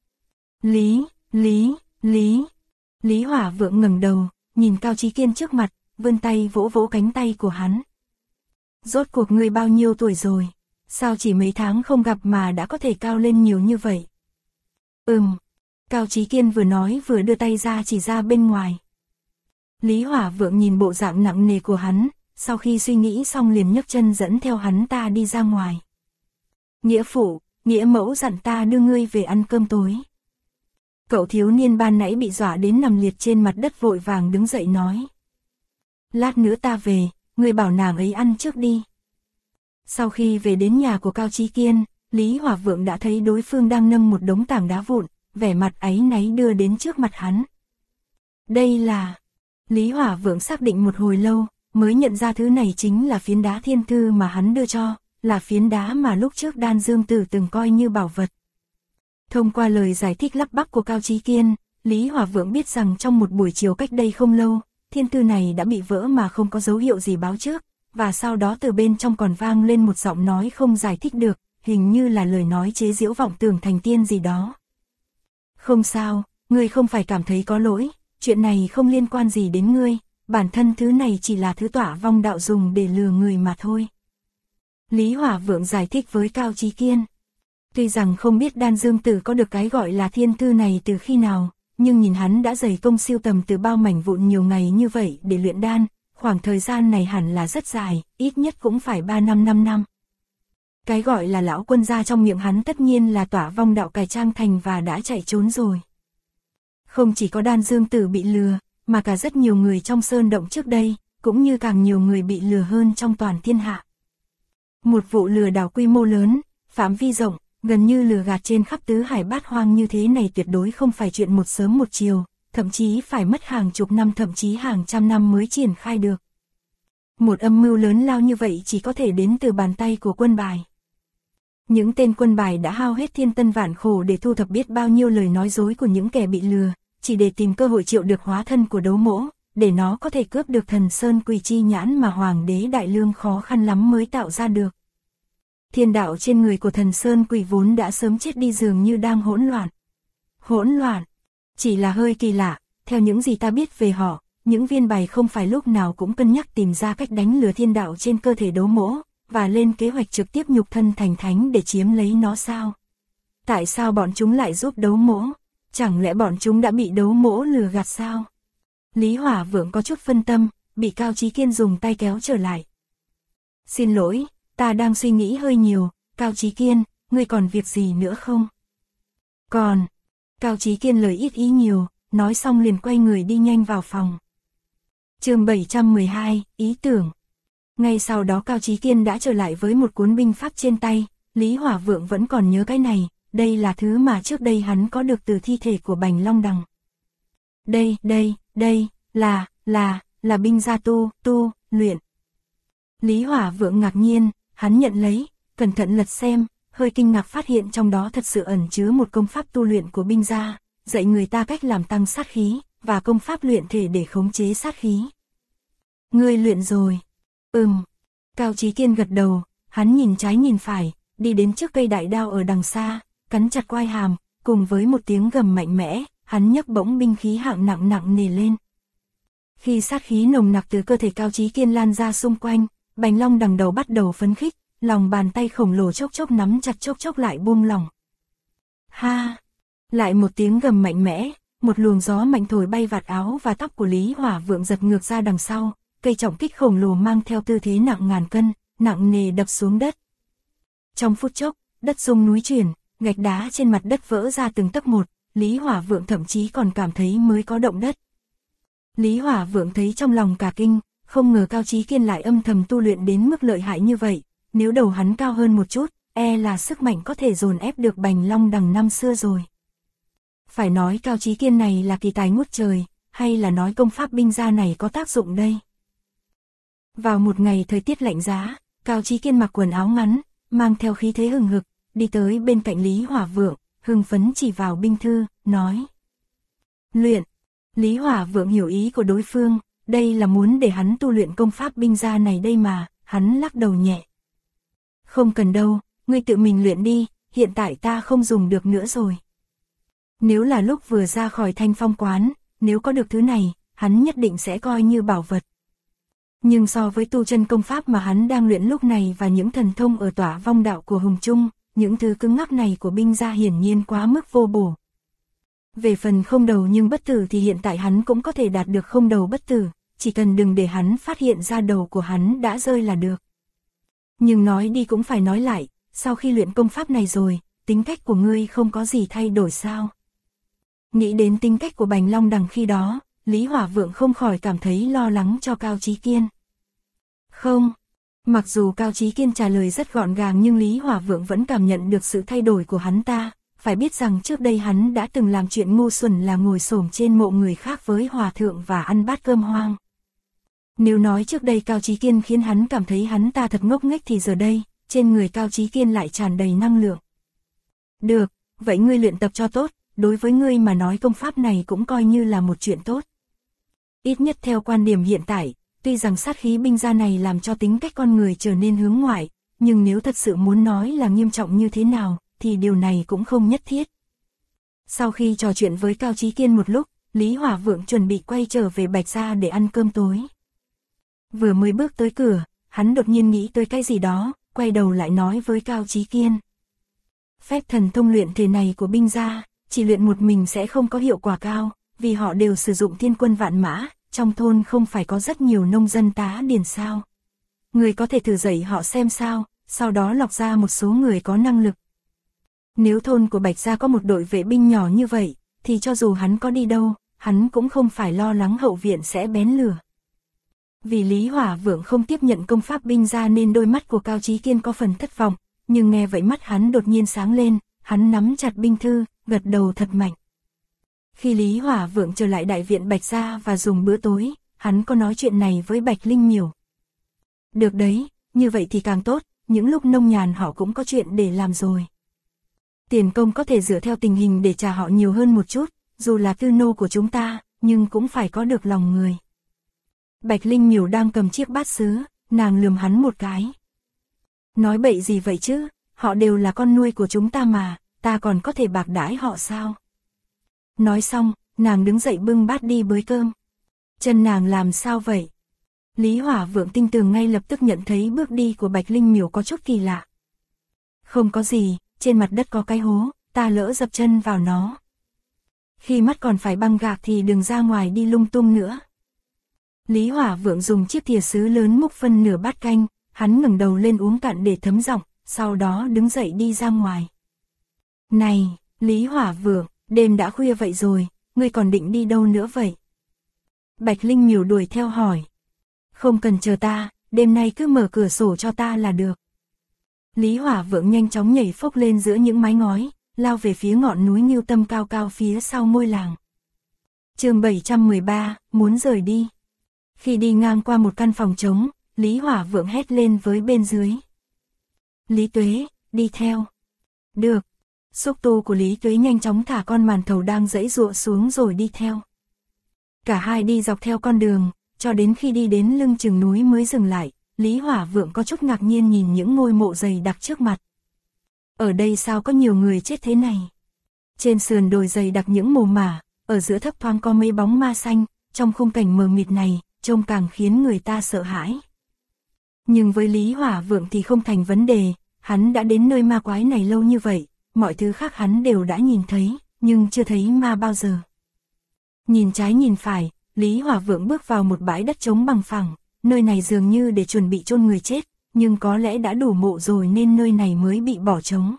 Speaker 1: Lý Hỏa Vượng ngẩng đầu, nhìn Cao Chí Kiên trước mặt, vươn tay vỗ vỗ cánh tay của hắn. Rốt cuộc ngươi bao nhiêu tuổi rồi? Sao chỉ mấy tháng không gặp mà đã có thể cao lên nhiều như vậy? Cao Chí Kiên vừa nói vừa đưa tay ra chỉ ra bên ngoài. Lý Hỏa Vượng nhìn bộ dạng nặng nề của hắn, sau khi suy nghĩ xong liền nhấc chân dẫn theo hắn ta đi ra ngoài. Nghĩa phụ, nghĩa mẫu dặn ta đưa ngươi về ăn cơm tối. Cậu thiếu niên ban nãy bị dọa đến nằm liệt trên mặt đất vội vàng đứng dậy nói. Lát nữa ta về, ngươi bảo nàng ấy ăn trước đi. Sau khi về đến nhà của Cao Chí Kiên, Lý Hỏa Vượng đã thấy đối phương đang nâng một đống tảng đá vụn, vẻ mặt áy náy đưa đến trước mặt hắn. Đây là... Lý Hỏa Vượng xác định một hồi lâu, mới nhận ra thứ này chính là phiến đá thiên thư mà hắn đưa cho, là phiến đá mà lúc trước Đan Dương Tử từng coi như bảo vật. Thông qua lời giải thích lắp bắp của Cao Chí Kiên, Lý Hỏa Vượng biết rằng trong một buổi chiều cách đây không lâu, thiên thư này đã bị vỡ mà không có dấu hiệu gì báo trước, và sau đó từ bên trong còn vang lên một giọng nói không giải thích được, hình như là lời nói chế giễu vọng tưởng thành tiên gì đó. Không sao, ngươi không phải cảm thấy có lỗi, chuyện này không liên quan gì đến ngươi, bản thân thứ này chỉ là thứ Tỏa Vong đạo dùng để lừa người mà thôi. Lý Hỏa Vượng giải thích với Cao Chí Kiên. Tuy rằng không biết Đan Dương Tử có được cái gọi là thiên thư này từ khi nào, nhưng nhìn hắn đã dày công siêu tầm từ bao mảnh vụn nhiều ngày như vậy để luyện đan, khoảng thời gian này hẳn là rất dài, ít nhất cũng phải 5 năm. Cái gọi là lão quân gia trong miệng hắn tất nhiên là Tỏa Vong đạo cải trang thành và đã chạy trốn rồi. Không chỉ có Đan Dương Tử bị lừa, mà cả rất nhiều người trong sơn động trước đây, cũng như càng nhiều người bị lừa hơn trong toàn thiên hạ. Một vụ lừa đảo quy mô lớn, phạm vi rộng, gần như lừa gạt trên khắp tứ hải bát hoang như thế này tuyệt đối không phải chuyện một sớm một chiều, thậm chí phải mất hàng chục năm thậm chí hàng trăm năm mới triển khai được. Một âm mưu lớn lao như vậy chỉ có thể đến từ bàn tay của quân bài. Những tên quân bài đã hao hết thiên tân vạn khổ để thu thập biết bao nhiêu lời nói dối của những kẻ bị lừa, chỉ để tìm cơ hội triệu được hóa thân của đấu mỗ, để nó có thể cướp được thần sơn quỷ chi nhãn mà Hoàng đế Đại Lương khó khăn lắm mới tạo ra được. Thiên đạo trên người của thần sơn quỷ vốn đã sớm chết đi dường như đang hỗn loạn. Hỗn loạn, chỉ là hơi kỳ lạ, theo những gì ta biết về họ, những viên bài không phải lúc nào cũng cân nhắc tìm ra cách đánh lừa thiên đạo trên cơ thể đấu mỗ, và lên kế hoạch trực tiếp nhục thân thành thánh để chiếm lấy nó sao? Tại sao bọn chúng lại giúp đấu mỗ? Chẳng lẽ bọn chúng đã bị đấu mỗ lừa gạt sao? Lý Hỏa Vượng có chút phân tâm, bị Cao Chí Kiên dùng tay kéo trở lại. Xin lỗi, ta đang suy nghĩ hơi nhiều, Cao Chí Kiên, ngươi còn việc gì nữa không? Còn, Cao Chí Kiên lời ít ý nhiều, nói xong liền quay người đi nhanh vào phòng. Chương 712, ý tưởng. Ngay sau đó Cao Chí Kiên đã trở lại với một cuốn binh pháp trên tay, Lý Hỏa Vượng vẫn còn nhớ cái này, đây là thứ mà trước đây hắn có được từ thi thể của Bành Long Đằng. Đây, là binh gia tu, luyện. Lý Hỏa Vượng ngạc nhiên, hắn nhận lấy, cẩn thận lật xem, hơi kinh ngạc phát hiện trong đó thật sự ẩn chứa một công pháp tu luyện của binh gia, dạy người ta cách làm tăng sát khí, và công pháp luyện thể để khống chế sát khí. Ngươi luyện rồi. Cao Chí Kiên gật đầu, hắn nhìn trái nhìn phải, đi đến trước cây đại đao ở đằng xa, cắn chặt quai hàm, cùng với một tiếng gầm mạnh mẽ, hắn nhấc bỗng binh khí hạng nặng nề lên. Khi sát khí nồng nặc từ cơ thể Cao Chí Kiên lan ra xung quanh, Bành Long Đằng đầu bắt đầu phấn khích, lòng bàn tay khổng lồ chốc chốc nắm chặt chốc chốc lại buông lỏng. Ha! Lại một tiếng gầm mạnh mẽ, một luồng gió mạnh thổi bay vạt áo và tóc của Lý Hỏa Vượng giật ngược ra đằng sau, cây trọng kích khổng lồ mang theo tư thế nặng ngàn cân, nặng nề đập xuống đất. Trong phút chốc, đất rung núi chuyển, gạch đá trên mặt đất vỡ ra từng tấc một, Lý Hỏa Vượng thậm chí còn cảm thấy mới có động đất. Lý Hỏa Vượng thấy trong lòng cả kinh, không ngờ Cao Chí Kiên lại âm thầm tu luyện đến mức lợi hại như vậy, nếu đầu hắn cao hơn một chút, là sức mạnh có thể dồn ép được Bành Long Đằng năm xưa rồi. Phải nói Cao Chí Kiên này là kỳ tài ngút trời, hay là nói công pháp binh gia này có tác dụng đây? Vào một ngày thời tiết lạnh giá, Cao Chí Kiên mặc quần áo ngắn, mang theo khí thế hừng hực, đi tới bên cạnh Lý Hỏa Vượng, hưng phấn chỉ vào binh thư, nói. Luyện. Lý Hỏa Vượng hiểu ý của đối phương, đây là muốn để hắn tu luyện công pháp binh gia này đây mà, hắn lắc đầu nhẹ. Không cần đâu, ngươi tự mình luyện đi, hiện tại ta không dùng được nữa rồi. Nếu là lúc vừa ra khỏi Thanh Phong quán, nếu có được thứ này, hắn nhất định sẽ coi như bảo vật. Nhưng so với tu chân công pháp mà hắn đang luyện lúc này và những thần thông ở Tỏa Vong đạo của Hùng Trung, những thứ cứng ngắc này của binh gia hiển nhiên quá mức vô bổ. Về phần không đầu nhưng bất tử thì hiện tại hắn cũng có thể đạt được không đầu bất tử, chỉ cần đừng để hắn phát hiện ra đầu của hắn đã rơi là được. Nhưng nói đi cũng phải nói lại, sau khi luyện công pháp này rồi, tính cách của ngươi không có gì thay đổi sao? Nghĩ đến tính cách của Bành Long Đằng khi đó, Lý Hỏa Vượng không khỏi cảm thấy lo lắng cho Cao Chí Kiên. Không, mặc dù Cao Chí Kiên trả lời rất gọn gàng nhưng Lý Hỏa Vượng vẫn cảm nhận được sự thay đổi của hắn ta, phải biết rằng trước đây hắn đã từng làm chuyện ngu xuẩn là ngồi xổm trên mộ người khác với hòa thượng và ăn bát cơm hoang. Nếu nói trước đây Cao Chí Kiên khiến hắn cảm thấy hắn ta thật ngốc nghếch thì giờ đây, trên người Cao Chí Kiên lại tràn đầy năng lượng. Được, vậy ngươi luyện tập cho tốt, đối với ngươi mà nói công pháp này cũng coi như là một chuyện tốt. Ít nhất theo quan điểm hiện tại, tuy rằng sát khí binh gia này làm cho tính cách con người trở nên hướng ngoại, nhưng nếu thật sự muốn nói là nghiêm trọng như thế nào, thì điều này cũng không nhất thiết. Sau khi trò chuyện với Cao Chí Kiên một lúc, Lý Hỏa Vượng chuẩn bị quay trở về Bạch Gia để ăn cơm tối. Vừa mới bước tới cửa, hắn đột nhiên nghĩ tới cái gì đó, quay đầu lại nói với Cao Chí Kiên. Phép thần thông luyện thể này của binh gia, chỉ luyện một mình sẽ không có hiệu quả cao, vì họ đều sử dụng thiên quân vạn mã, trong thôn không phải có rất nhiều nông dân tá điền sao. Người có thể thử dạy họ xem sao, sau đó lọc ra một số người có năng lực. Nếu thôn của Bạch Gia có một đội vệ binh nhỏ như vậy, thì cho dù hắn có đi đâu, hắn cũng không phải lo lắng hậu viện sẽ bén lửa. Vì Lý Hỏa Vượng không tiếp nhận công pháp binh gia nên đôi mắt của Cao Chí Kiên có phần thất vọng, nhưng nghe vậy mắt hắn đột nhiên sáng lên, hắn nắm chặt binh thư, gật đầu thật mạnh. Khi Lý Hỏa Vượng trở lại đại viện Bạch Gia và dùng bữa tối, hắn có nói chuyện này với Bạch Linh Miểu. Được đấy, như vậy thì càng tốt, những lúc nông nhàn họ cũng có chuyện để làm rồi. Tiền công có thể dựa theo tình hình để trả họ nhiều hơn một chút, dù là tư nô của chúng ta, nhưng cũng phải có được lòng người. Bạch Linh Miểu đang cầm chiếc bát sứ, nàng lườm hắn một cái. Nói bậy gì vậy chứ, họ đều là con nuôi của chúng ta mà, ta còn có thể bạc đãi họ sao? Nói xong, nàng đứng dậy bưng bát đi bới cơm. Chân nàng làm sao vậy? Lý Hỏa Vượng tinh tường ngay lập tức nhận thấy bước đi của Bạch Linh Miểu có chút kỳ lạ. Không có gì, trên mặt đất có cái hố, ta lỡ dập chân vào nó. Khi mắt còn phải băng gạc thì đừng ra ngoài đi lung tung nữa. Lý Hỏa Vượng dùng chiếc thìa sứ lớn múc phân nửa bát canh, hắn ngẩng đầu lên uống cạn để thấm giọng, sau đó đứng dậy đi ra ngoài. Này, Lý Hỏa Vượng, đêm đã khuya vậy rồi, ngươi còn định đi đâu nữa vậy? Bạch Linh Miểu đuổi theo hỏi. Không cần chờ ta, đêm nay cứ mở cửa sổ cho ta là được. Lý Hỏa Vượng nhanh chóng nhảy phốc lên giữa những mái ngói, lao về phía ngọn núi Ngưu Tâm cao cao phía sau ngôi làng. Chương 713, muốn rời đi. Khi đi ngang qua một căn phòng trống, Lý Hỏa Vượng hét lên với bên dưới. Lý Tuế, đi theo. Được. Xúc tu của Lý Tuế nhanh chóng thả con màn thầu đang giãy giụa xuống rồi đi theo. Cả hai đi dọc theo con đường, cho đến khi đi đến lưng chừng núi mới dừng lại. Lý Hỏa Vượng có chút ngạc nhiên nhìn những ngôi mộ dày đặc trước mặt. Ở đây sao có nhiều người chết thế này? Trên sườn đồi dày đặc những mồ mả, ở giữa thấp thoáng có mấy bóng ma xanh, trong khung cảnh mờ mịt này, trông càng khiến người ta sợ hãi. Nhưng với Lý Hỏa Vượng thì không thành vấn đề, hắn đã đến nơi ma quái này lâu như vậy, mọi thứ khác hắn đều đã nhìn thấy, nhưng chưa thấy ma bao giờ. Nhìn trái nhìn phải, Lý Hỏa Vượng bước vào một bãi đất trống bằng phẳng. Nơi này dường như để chuẩn bị chôn người chết, nhưng có lẽ đã đủ mộ rồi nên nơi này mới bị bỏ trống.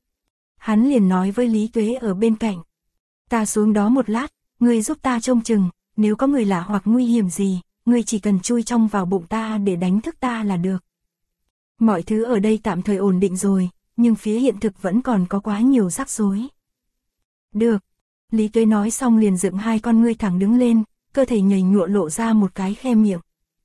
Speaker 1: Hắn liền nói với Lý Tuế ở bên cạnh. Ta xuống đó một lát, ngươi giúp ta trông chừng, nếu có người lạ hoặc nguy hiểm gì, ngươi chỉ cần chui trong vào bụng ta để đánh thức ta là được. Mọi thứ ở đây tạm thời ổn định rồi, nhưng phía hiện thực vẫn còn có quá nhiều rắc rối. Được. Lý Tuế nói xong liền dựng hai con ngươi thẳng đứng lên, cơ thể nhảy nhụa lộ ra một cái khe miệng.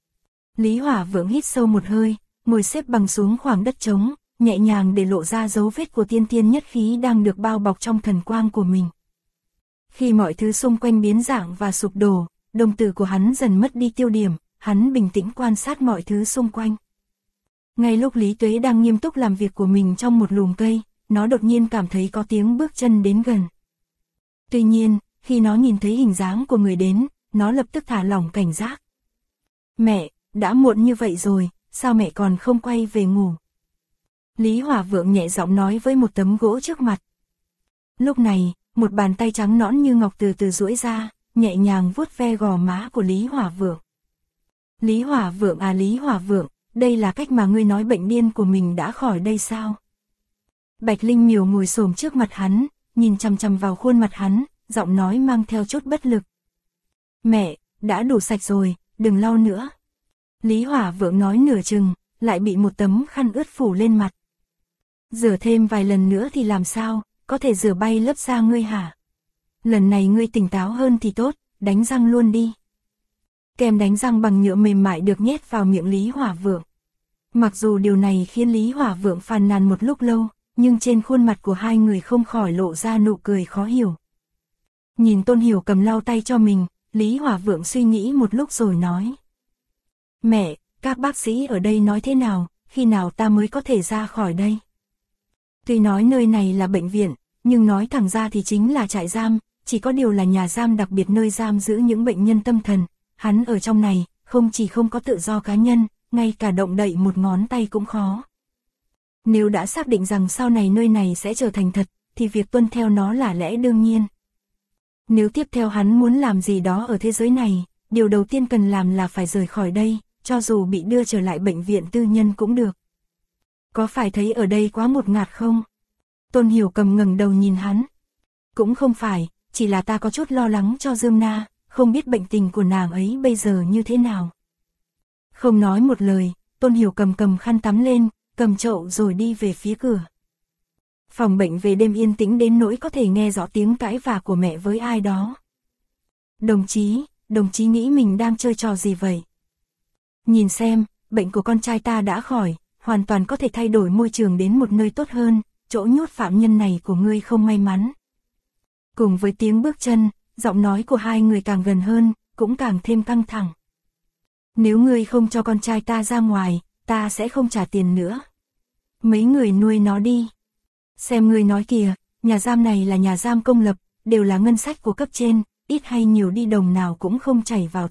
Speaker 1: Lý Hỏa Vượng hít sâu một hơi, ngồi xếp bằng xuống khoảng đất trống, nhẹ nhàng để lộ ra dấu vết của tiên tiên nhất khí đang được bao bọc trong thần quang của mình. Khi mọi thứ xung quanh biến dạng và sụp đổ, đồng tử của hắn dần mất đi tiêu điểm, hắn bình tĩnh quan sát mọi thứ xung quanh. Ngay lúc Lý Tuế đang nghiêm túc làm việc của mình trong một lùm cây, nó đột nhiên cảm thấy có tiếng bước chân đến gần. Tuy nhiên, khi nó nhìn thấy hình dáng của người đến, nó lập tức thả lỏng cảnh giác. Mẹ, đã muộn như vậy rồi, sao mẹ còn không quay về ngủ? Lý Hỏa Vượng nhẹ giọng nói với một tấm gỗ trước mặt. Lúc này, một bàn tay trắng nõn như ngọc từ từ duỗi ra, nhẹ nhàng vuốt ve gò má của Lý Hỏa Vượng. Lý Hỏa Vượng à Lý Hỏa Vượng, đây là cách mà ngươi nói bệnh điên của mình đã khỏi đây sao? Bạch Linh Miểu ngồi xổm trước mặt hắn, nhìn chằm chằm vào khuôn mặt hắn, giọng nói mang theo chút bất lực. Mẹ, đã đủ sạch rồi, đừng lau nữa. Lý Hỏa Vượng nói nửa chừng, lại bị một tấm khăn ướt phủ lên mặt. Rửa thêm vài lần nữa thì làm sao, có thể rửa bay lớp da ngươi hả? Lần này ngươi tỉnh táo hơn thì tốt, đánh răng luôn đi. Kem đánh răng bằng nhựa mềm mại được nhét vào miệng Lý Hỏa Vượng. Mặc dù điều này khiến Lý Hỏa Vượng phàn nàn một lúc lâu, nhưng trên khuôn mặt của hai người không khỏi lộ ra nụ cười khó hiểu. Nhìn Tôn Hiểu Cầm lau tay cho mình, Lý Hòa Vượng suy nghĩ một lúc rồi nói. Mẹ, các bác sĩ ở đây nói thế nào, khi nào ta mới có thể ra khỏi đây? Tuy nói nơi này là bệnh viện, nhưng nói thẳng ra thì chính là trại giam, chỉ có điều là nhà giam đặc biệt nơi giam giữ những bệnh nhân tâm thần. Hắn ở trong này, không chỉ không có tự do cá nhân, ngay cả động đậy một ngón tay cũng khó. Nếu đã xác định rằng sau này nơi này sẽ trở thành thật, thì việc tuân theo nó là lẽ đương nhiên. Nếu tiếp theo hắn muốn làm gì đó ở thế giới này, điều đầu tiên cần làm là phải rời khỏi đây, cho dù bị đưa trở lại bệnh viện tư nhân cũng được. Có phải thấy ở đây quá ngột ngạt không? Tôn Hiểu Cầm ngẩng đầu nhìn hắn. Cũng không phải, chỉ là ta có chút lo lắng cho Dương Na, không biết bệnh tình của nàng ấy bây giờ như thế nào. Không nói một lời, Tôn Hiểu Cầm cầm khăn tắm lên, cầm chậu rồi đi về phía cửa. Phòng bệnh về đêm yên tĩnh đến nỗi có thể nghe rõ tiếng cãi vã của mẹ với ai đó. Đồng chí nghĩ mình đang chơi trò gì vậy? Nhìn xem, bệnh của con trai ta đã khỏi, hoàn toàn có thể thay đổi môi trường đến một nơi tốt hơn, chỗ nhốt phạm nhân này của ngươi không may mắn. Cùng với tiếng bước chân, giọng nói của hai người càng gần hơn, cũng càng thêm căng thẳng. Nếu ngươi không cho con trai ta ra ngoài, ta sẽ không trả tiền nữa. Mấy người nuôi nó đi. Xem ngươi nói kìa, nhà giam này là nhà giam công lập, đều là ngân sách của cấp trên, ít hay nhiều đi đồng nào cũng không chảy vào